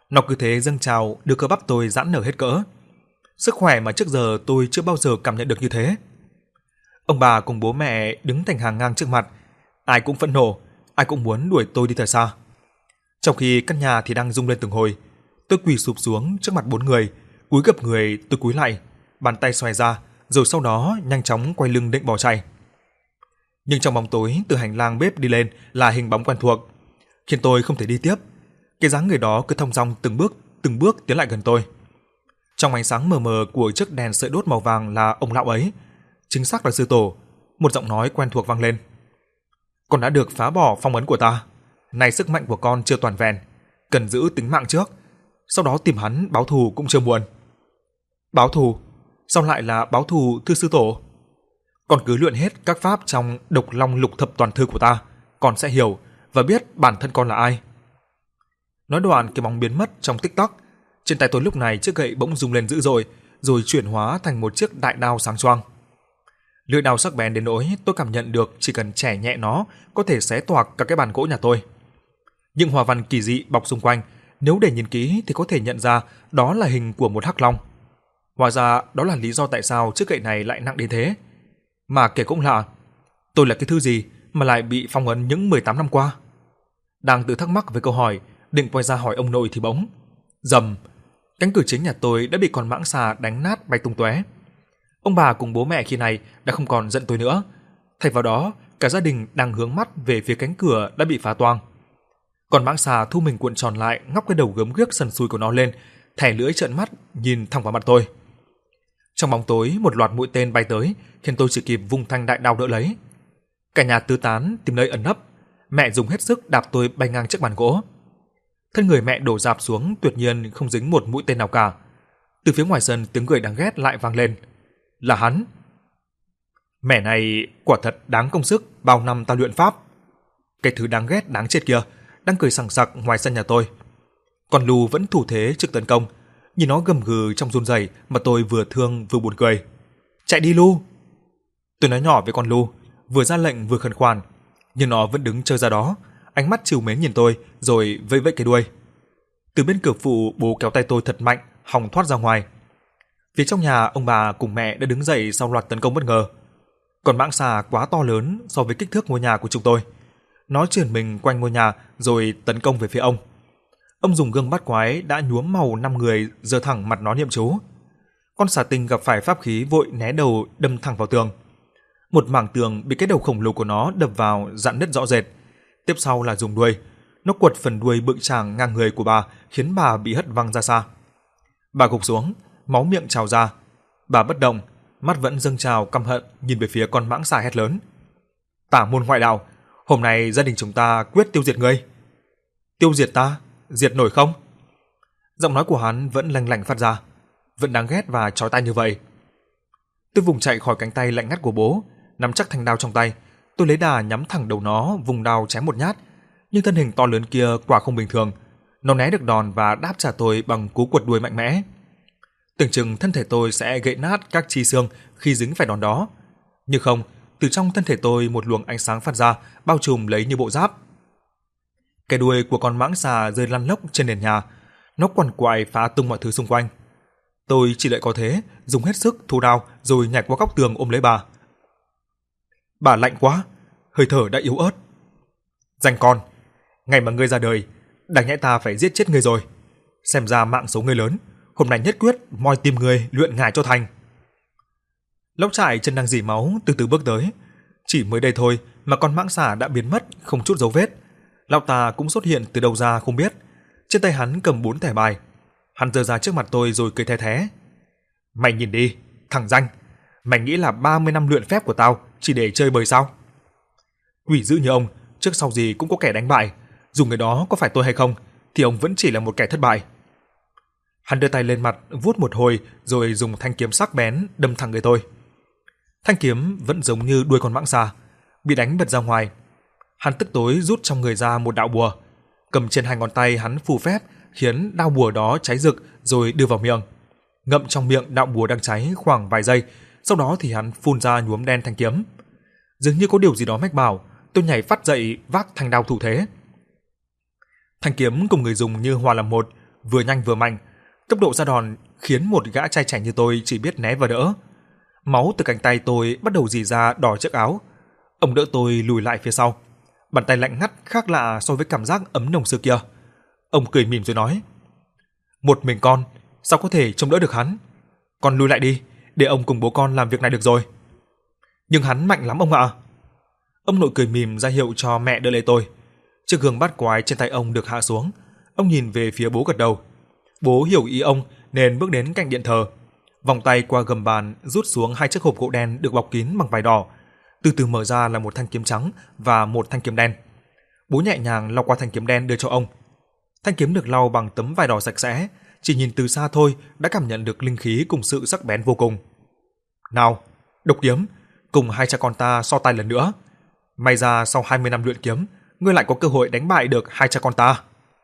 S2: Nó cứ thế dâng trào đưa cơ bắp tôi giãn nở hết cỡ. Sức khỏe mà trước giờ tôi chưa bao giờ cảm nhận được như thế. Ông bà cùng bố mẹ đứng thành hàng ngang trước mặt, ai cũng phẫn nộ, ai cũng muốn đuổi tôi đi thật xa. Trong khi căn nhà thì đang rung lên từng hồi, tôi quỳ sụp xuống trước mặt bốn người, cúi gập người tôi cúi lại, bàn tay xoay ra, rồi sau đó nhanh chóng quay lưng định bỏ chạy. Nhưng trong bóng tối từ hành lang bếp đi lên là hình bóng quen thuộc, khiến tôi không thể đi tiếp. Cái dáng người đó cứ thong dong từng bước, từng bước tiến lại gần tôi. Trong ánh sáng mờ mờ của chiếc đèn sợi đốt màu vàng là ông lão ấy, chính xác là sư tổ. Một giọng nói quen thuộc vang lên. Con đã được phá bỏ phong ấn của ta, nay sức mạnh của con chưa toàn vẹn, cần giữ tính mạng trước, sau đó tìm hắn báo thù cũng chưa muộn. Báo thù? Sao lại là báo thù thưa sư tổ? Con cứ luyện hết các pháp trong Độc Long Lục Thập Toàn Thư của ta, con sẽ hiểu và biết bản thân con là ai. Nói đoạn cái bóng biến mất trong tích tắc. Trên tay tôi lúc này chiếc gậy bỗng rung lên dữ dội, rồi chuyển hóa thành một chiếc đại đao sáng choang. Lưỡi đao sắc bén đến nỗi tôi cảm nhận được chỉ cần chẻ nhẹ nó có thể xé toạc cả cái bàn gỗ nhà tôi. Những hoa văn kỳ dị bọc xung quanh, nếu để nhìn kỹ thì có thể nhận ra đó là hình của một hắc long. Hóa ra đó là lý do tại sao chiếc gậy này lại nặng đến thế. Mà kể cũng lạ, tôi là cái thứ gì mà lại bị phong ấn những mười tám năm qua? Đang tự thắc mắc với câu hỏi, định quay ra hỏi ông nội thì bỗng rầm, cánh cửa chính nhà tôi đã bị con mãng xà đánh nát bay tung tóe. Ông bà cùng bố mẹ khi này đã không còn giận tôi nữa, thay vào đó cả gia đình đang hướng mắt về phía cánh cửa đã bị phá toang. Con mãng xà thu mình cuộn tròn lại, ngóc cái đầu gớm ghiếc sần sùi của nó lên, thè lưỡi trợn mắt nhìn thẳng vào mặt tôi. Trong bóng tối một loạt mũi tên bay tới, khiến tôi chỉ kịp vung thanh đại đao đỡ lấy. Cả nhà tứ tán tìm nơi ẩn nấp, mẹ dùng hết sức đạp tôi bay ngang chiếc bàn gỗ. Thân người mẹ đổ rạp xuống, tuyệt nhiên không dính một mũi tên nào cả. Từ phía ngoài sân tiếng cười đáng ghét lại vang lên. Là hắn. Mẹ này quả thật đáng công sức bao năm ta luyện pháp. Cái thứ đáng ghét đáng chết kia đang cười sằng sặc ngoài sân nhà tôi. Còn Lu vẫn thủ thế trực tấn công, nhìn nó gầm gừ trong run rẩy mà tôi vừa thương vừa buồn cười. Chạy đi Lu. Tôi nói nhỏ với con Lu, vừa ra lệnh vừa khẩn khoản, nhưng nó vẫn đứng chơi ra đó, ánh mắt trìu mến nhìn tôi rồi vẫy vẫy cái đuôi. Từ bên cửa phụ bố kéo tay tôi thật mạnh, hòng thoát ra ngoài. Phía trong nhà ông bà cùng mẹ đã đứng dậy sau loạt tấn công bất ngờ. Còn mãng xà quá to lớn so với kích thước ngôi nhà của chúng tôi. Nó chuyển mình quanh ngôi nhà rồi tấn công về phía ông. Ông dùng gương bắt quái đã nhuốm màu năm người giơ thẳng mặt nó niệm chú. Con xà tinh gặp phải pháp khí vội né đầu đâm thẳng vào tường. Một mảng tường bị cái đầu khổng lồ của nó đập vào rạn nứt rõ rệt. Tiếp sau là dùng đuôi, nó quật phần đuôi bự tràng ngang người của bà, khiến bà bị hất văng ra xa. Bà gục xuống, máu miệng trào ra. Bà bất động, mắt vẫn dâng trào căm hận nhìn về phía con mãng xà hét lớn. Tả môn ngoại đạo, hôm nay gia đình chúng ta quyết tiêu diệt ngươi. Tiêu diệt ta? Diệt nổi không? Giọng nói của hắn vẫn lanh lảnh phát ra, vẫn đáng ghét và chói tai như vậy. Tôi vùng chạy khỏi cánh tay lạnh ngắt của bố, nắm chắc thanh đao trong tay. Tôi lấy đà nhắm thẳng đầu nó, vùng đao chém một nhát. Nhưng thân hình to lớn kia quả không bình thường. Nó né được đòn và đáp trả tôi bằng cú quật đuôi mạnh mẽ. Tưởng chừng thân thể tôi sẽ gãy nát các chi xương khi dính phải đòn đó. Nhưng không, từ trong thân thể tôi một luồng ánh sáng phát ra, bao trùm lấy như bộ giáp. Cái đuôi của con mãng xà rơi lăn lóc trên nền nhà. Nó quằn quại phá tung mọi thứ xung quanh. Tôi chỉ đợi có thế, dùng hết sức thu đao rồi nhảy qua góc tường ôm lấy bà. Bà lạnh quá, hơi thở đã yếu ớt. Danh con, ngày mà ngươi ra đời, đáng nhẽ ta phải giết chết ngươi rồi. Xem ra mạng số ngươi lớn, hôm nay nhất quyết moi tìm ngươi luyện ngải cho thành. Lốc trại chân đang rỉ máu từ từ bước tới. Chỉ mới đây thôi mà con mãng xà đã biến mất không chút dấu vết. Lão ta cũng xuất hiện từ đâu ra không biết. Trên tay hắn cầm bốn thẻ bài. Hắn giơ ra trước mặt tôi rồi cười the thé. Mày nhìn đi, thằng Danh, mày nghĩ là ba mươi năm luyện phép của tao chỉ để chơi bời sao? Quỷ dữ như ông, trước sau gì cũng có kẻ đánh bại. Dù người đó có phải tôi hay không, thì ông vẫn chỉ là một kẻ thất bại. Hắn đưa tay lên mặt, vuốt một hồi rồi dùng thanh kiếm sắc bén đâm thẳng người tôi. Thanh kiếm vẫn giống như đuôi con mãng xà, bị đánh bật ra ngoài. Hắn tức tối rút trong người ra một đạo bùa, cầm trên hai ngón tay hắn phù phép khiến đạo bùa đó cháy rực rồi đưa vào miệng. Ngậm trong miệng đạo bùa đang cháy khoảng vài giây, sau đó thì hắn phun ra nhuốm đen thanh kiếm. Dường như có điều gì đó mách bảo, tôi nhảy phát dậy vác thanh đao thủ thế. Thanh kiếm cùng người dùng như hòa làm một, vừa nhanh vừa mạnh, tốc độ ra đòn khiến một gã trai trẻ như tôi chỉ biết né và đỡ. Máu từ cánh tay tôi bắt đầu rỉ ra đỏ chiếc áo. Ông đỡ tôi lùi lại phía sau. Bàn tay lạnh ngắt khác lạ so với cảm giác ấm nồng xưa kia. Ông cười mỉm rồi nói: "Một mình con, sao có thể trông đỡ được hắn? Con lùi lại đi, để ông cùng bố con làm việc này được rồi." "Nhưng hắn mạnh lắm ông ạ." Ông nội cười mỉm ra hiệu cho mẹ đỡ lấy tôi. Chiếc gương bát quái trên tay ông được hạ xuống. Ông nhìn về phía bố gật đầu. Bố hiểu ý ông nên bước đến cạnh điện thờ, vòng tay qua gầm bàn rút xuống hai chiếc hộp gỗ đen được bọc kín bằng vải đỏ. Từ từ mở ra là một thanh kiếm trắng và một thanh kiếm đen. Bố nhẹ nhàng lau qua thanh kiếm đen đưa cho ông. Thanh kiếm được lau bằng tấm vải đỏ sạch sẽ, chỉ nhìn từ xa thôi đã cảm nhận được linh khí cùng sự sắc bén vô cùng. "Nào, Độc Kiếm, cùng hai cha con ta so tài lần nữa. May ra sau hai mươi năm luyện kiếm, ngươi lại có cơ hội đánh bại được hai cha con ta."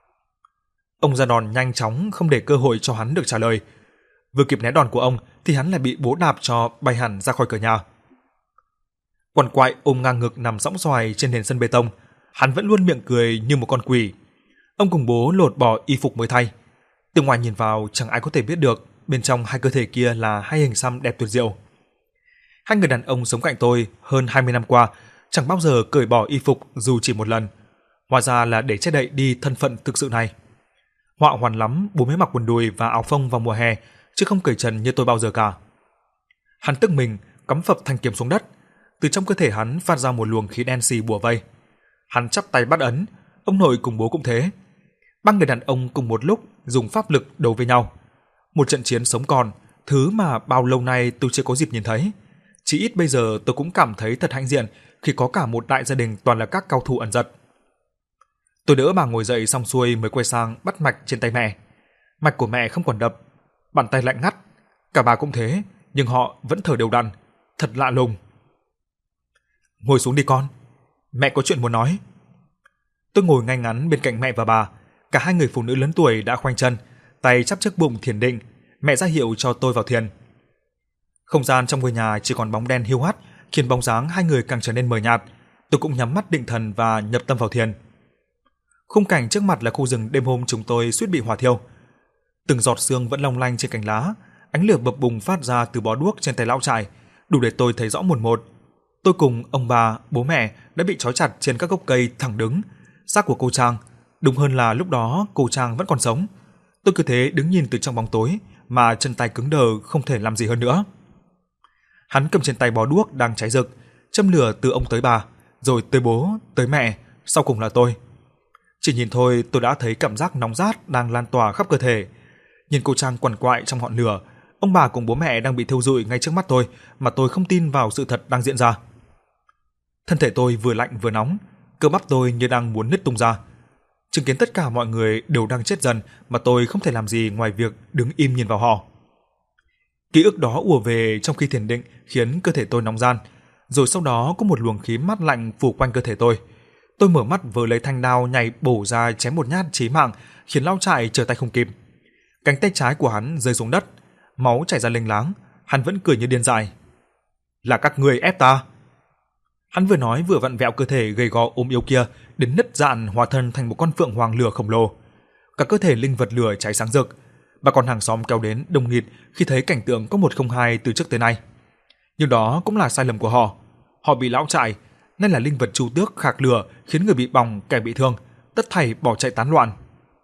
S2: Ông ra đòn nhanh chóng không để cơ hội cho hắn được trả lời. Vừa kịp né đòn của ông thì hắn lại bị bố đạp cho bay hẳn ra khỏi cửa nhà. Quằn quại ôm ngang ngực nằm sõng soài trên nền sân bê tông, hắn vẫn luôn miệng cười như một con quỷ. Ông cùng bố lột bỏ y phục mới thay. Từ ngoài nhìn vào chẳng ai có thể biết được bên trong hai cơ thể kia là hai hình xăm đẹp tuyệt diệu. Hai người đàn ông sống cạnh tôi hơn hai mươi năm qua chẳng bao giờ cởi bỏ y phục dù chỉ một lần. Hóa ra là để che đậy đi thân phận thực sự này. Họa hoàn lắm bố mới mặc quần đùi và áo phông vào mùa hè, chứ không cởi trần như tôi bao giờ cả. Hắn tức mình cắm phập thanh kiếm xuống đất. Từ trong cơ thể hắn phát ra một luồng khí đen xì bủa vây. Hắn chắp tay bắt ấn, ông nội cùng bố cũng thế. Ba người đàn ông cùng một lúc dùng pháp lực đấu với nhau. Một trận chiến sống còn, thứ mà bao lâu nay tôi chưa có dịp nhìn thấy. Chỉ ít bây giờ tôi cũng cảm thấy thật hãnh diện khi có cả một đại gia đình toàn là các cao thủ ẩn giật. Tôi đỡ bà ngồi dậy xong xuôi mới quay sang bắt mạch trên tay mẹ. Mạch của mẹ không còn đập, bàn tay lạnh ngắt. Cả bà cũng thế, nhưng họ vẫn thở đều đặn, thật lạ lùng. "Ngồi xuống đi con, mẹ có chuyện muốn nói." Tôi ngồi ngay ngắn bên cạnh mẹ và bà. Cả hai người phụ nữ lớn tuổi đã khoanh chân, tay chắp trước bụng thiền định. Mẹ ra hiệu cho tôi vào thiền. Không gian trong ngôi nhà chỉ còn bóng đen hiu hắt, khiến bóng dáng hai người càng trở nên mờ nhạt. Tôi cũng nhắm mắt định thần và nhập tâm vào thiền. Khung cảnh trước mặt là khu rừng đêm hôm chúng tôi suýt bị hỏa thiêu. Từng giọt sương vẫn long lanh trên cành lá, ánh lửa bập bùng phát ra từ bó đuốc trên tay lão trại, đủ để tôi thấy rõ mồn một. Tôi cùng ông bà, bố mẹ đã bị trói chặt trên các gốc cây thẳng đứng. Xác của cô Trang, đúng hơn là lúc đó cô Trang vẫn còn sống. Tôi cứ thế đứng nhìn từ trong bóng tối mà chân tay cứng đờ không thể làm gì hơn nữa. Hắn cầm trên tay bó đuốc đang cháy rực, châm lửa từ ông tới bà, rồi tới bố, tới mẹ, sau cùng là tôi. Chỉ nhìn thôi tôi đã thấy cảm giác nóng rát đang lan tỏa khắp cơ thể. Nhìn cô Trang quằn quại trong ngọn lửa, ông bà cùng bố mẹ đang bị thiêu rụi ngay trước mắt tôi mà tôi không tin vào sự thật đang diễn ra. Thân thể tôi vừa lạnh vừa nóng, cơ bắp tôi như đang muốn nứt tung ra. Chứng kiến tất cả mọi người đều đang chết dần mà tôi không thể làm gì ngoài việc đứng im nhìn vào họ. Ký ức đó ùa về trong khi thiền định khiến cơ thể tôi nóng ran, rồi sau đó có một luồng khí mát lạnh phủ quanh cơ thể tôi. Tôi mở mắt vờ lấy thanh đao nhảy bổ ra chém một nhát chí mạng, khiến lão trại trở tay không kịp. Cánh tay trái của hắn rơi xuống đất, máu chảy ra lênh láng, hắn vẫn cười như điên dại. "Là các ngươi ép ta." Hắn vừa nói vừa vặn vẹo cơ thể gầy gò ốm yếu kia đến nứt dạn, hóa thân thành một con phượng hoàng lửa khổng lồ. Cả cơ thể linh vật lửa cháy sáng rực. Bà con hàng xóm kéo đến đông nghịt khi thấy cảnh tượng có một không hai từ trước tới nay. Nhưng đó cũng là sai lầm của họ. Họ bị lão trại, nên là linh vật chu tước khạc lửa khiến người bị bỏng, kẻ bị thương, tất thảy bỏ chạy tán loạn.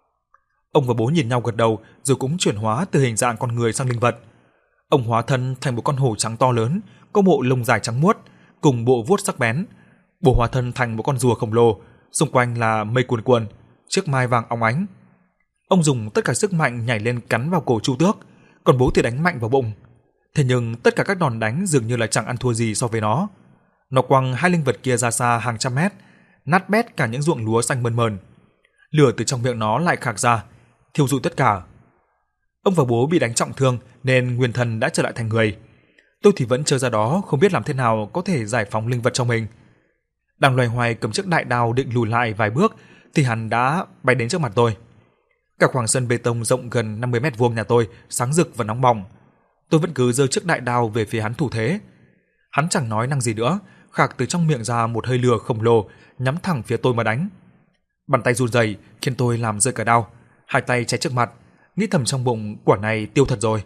S2: Ông và bố nhìn nhau gật đầu rồi cũng chuyển hóa từ hình dạng con người sang linh vật. Ông hóa thân thành một con hổ trắng to lớn, có bộ lông dài trắng muốt, cùng bộ vuốt sắc bén. Bố hóa thân thành một con rùa khổng lồ, xung quanh là mây cuồn cuộn, chiếc mai vàng óng ánh. Ông dùng tất cả sức mạnh nhảy lên cắn vào cổ Chu Tước, còn bố thì đánh mạnh vào bụng. Thế nhưng tất cả các đòn đánh dường như là chẳng ăn thua gì so với nó. Nó quăng hai linh vật kia ra xa hàng trăm mét, nát bét cả những ruộng lúa xanh mơn mởn. Lửa từ trong miệng nó lại khạc ra, thiêu rụi tất cả. Ông và bố bị đánh trọng thương nên nguyên thần đã trở lại thành người. Tôi thì vẫn trơ ra đó không biết làm thế nào có thể giải phóng linh vật trong mình. Đang loay hoay cầm chiếc đại đao định lùi lại vài bước thì hắn đã bay đến trước mặt tôi. Cả khoảng sân bê tông rộng gần năm mươi mét vuông nhà tôi sáng rực và nóng bỏng. Tôi vẫn cứ giơ chiếc đại đao về phía hắn thủ thế. Hắn chẳng nói năng gì nữa, khạc từ trong miệng ra một hơi lửa khổng lồ nhắm thẳng phía tôi mà đánh. Bàn tay run rẩy khiến tôi làm rơi cả đao, hai tay che trước mặt, nghĩ thầm trong bụng quả này tiêu thật rồi.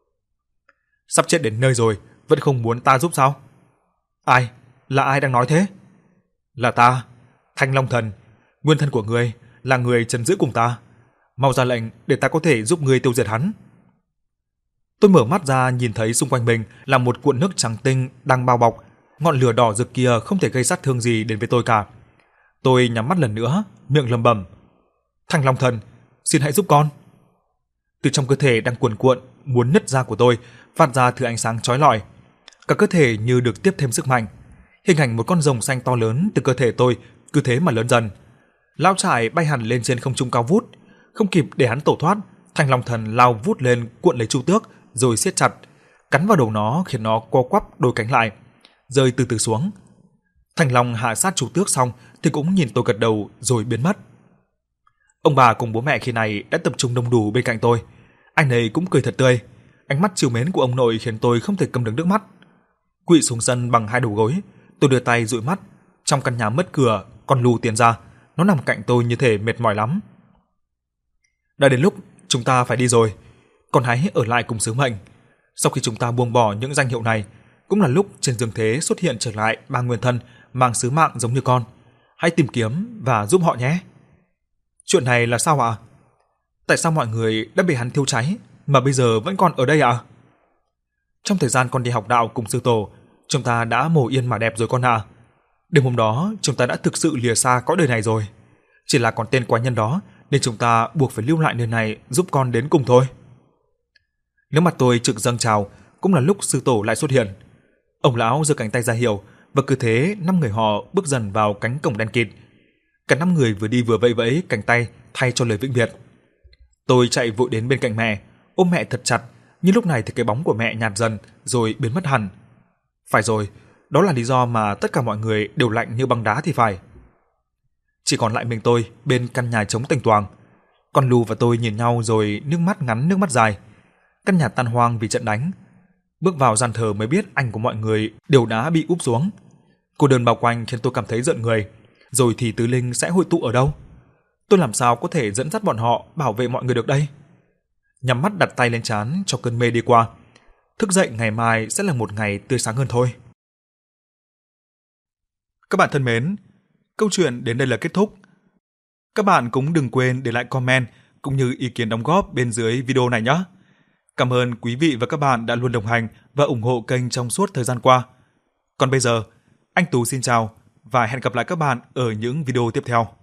S2: Sắp chết đến nơi rồi, vẫn không muốn ta giúp sao? Ai? Là ai đang nói thế? Là ta, Thanh Long Thần, nguyên thân của ngươi, là người trấn giữ cùng ta. Mau ra lệnh để ta có thể giúp ngươi tiêu diệt hắn. Tôi mở mắt ra nhìn thấy xung quanh mình là một cuộn nước trắng tinh đang bao bọc, ngọn lửa đỏ rực kia không thể gây sát thương gì đến với tôi cả. Tôi nhắm mắt lần nữa, miệng lẩm bẩm: Thanh Long Thần, xin hãy giúp con. Từ trong cơ thể đang cuồn cuộn muốn nứt ra của tôi phát ra thứ ánh sáng chói lọi, cả cơ thể như được tiếp thêm sức mạnh. Hình ảnh một con rồng xanh to lớn từ cơ thể tôi cứ thế mà lớn dần. Lão trại bay hẳn lên trên không trung cao vút, không kịp để hắn tổ thoát, Thanh Long Thần lao vút lên cuộn lấy Chu Tước rồi siết chặt, cắn vào đầu nó khiến nó co quắp đôi cánh lại, rơi từ từ xuống. Thanh Long hạ sát Chu Tước xong thì cũng nhìn tôi gật đầu rồi biến mất. Ông bà cùng bố mẹ khi này đã tập trung đông đủ bên cạnh tôi. Anh ấy cũng cười thật tươi, ánh mắt trìu mến của ông nội khiến tôi không thể cầm được nước mắt. Quỵ xuống sân bằng hai đầu gối, tôi đưa tay dụi mắt. Trong căn nhà mất cửa, con Lu tiến ra, nó nằm cạnh tôi như thể mệt mỏi lắm. Đã đến lúc chúng ta phải đi rồi, con hãy ở lại cùng sứ mệnh. Sau khi chúng ta buông bỏ những danh hiệu này, cũng là lúc trên dương thế xuất hiện trở lại ba nguyên thân mang sứ mạng giống như con. Hãy tìm kiếm và giúp họ nhé. Chuyện này là sao ạ? Tại sao mọi người đã bị hắn thiêu cháy mà bây giờ vẫn còn ở đây ạ? Trong thời gian con đi học đạo cùng sư tổ, chúng ta đã mồ yên mà đẹp rồi con ạ. Đêm hôm đó chúng ta đã thực sự lìa xa cõi đời này rồi. Chỉ là còn tên quái nhân đó nên chúng ta buộc phải lưu lại nơi này giúp con đến cùng thôi. Nước mặt tôi trực dâng trào, cũng là lúc sư tổ lại xuất hiện. Ông lão giơ cánh tay ra hiệu và cứ thế năm người họ bước dần vào cánh cổng đen kịt. Cả năm người vừa đi vừa vẫy vẫy cánh tay thay cho lời vĩnh biệt. Tôi chạy vội đến bên cạnh mẹ, ôm mẹ thật chặt, nhưng lúc này thì cái bóng của mẹ nhạt dần rồi biến mất hẳn. Phải rồi, đó là lý do mà tất cả mọi người đều lạnh như băng đá thì phải. Chỉ còn lại mình tôi bên căn nhà trống tênh toàng. Con Lu và tôi nhìn nhau rồi nước mắt ngắn nước mắt dài. Căn nhà tan hoang vì trận đánh. Bước vào gian thờ mới biết anh của mọi người đều đã bị úp xuống. Cô đơn bao quanh khiến tôi cảm thấy giận người. Rồi thì tứ linh sẽ hội tụ ở đâu? Tôi làm sao có thể dẫn dắt bọn họ bảo vệ mọi người được đây? Nhắm mắt đặt tay lên trán cho cơn mê đi qua. Thức dậy ngày mai sẽ là một ngày tươi sáng hơn thôi. Các bạn thân mến, câu chuyện đến đây là kết thúc. Các bạn cũng đừng quên để lại comment cũng như ý kiến đóng góp bên dưới video này nhé. Cảm ơn quý vị và các bạn đã luôn đồng hành và ủng hộ kênh trong suốt thời gian qua. Còn bây giờ, anh Tú xin chào và hẹn gặp lại các bạn ở những video tiếp theo.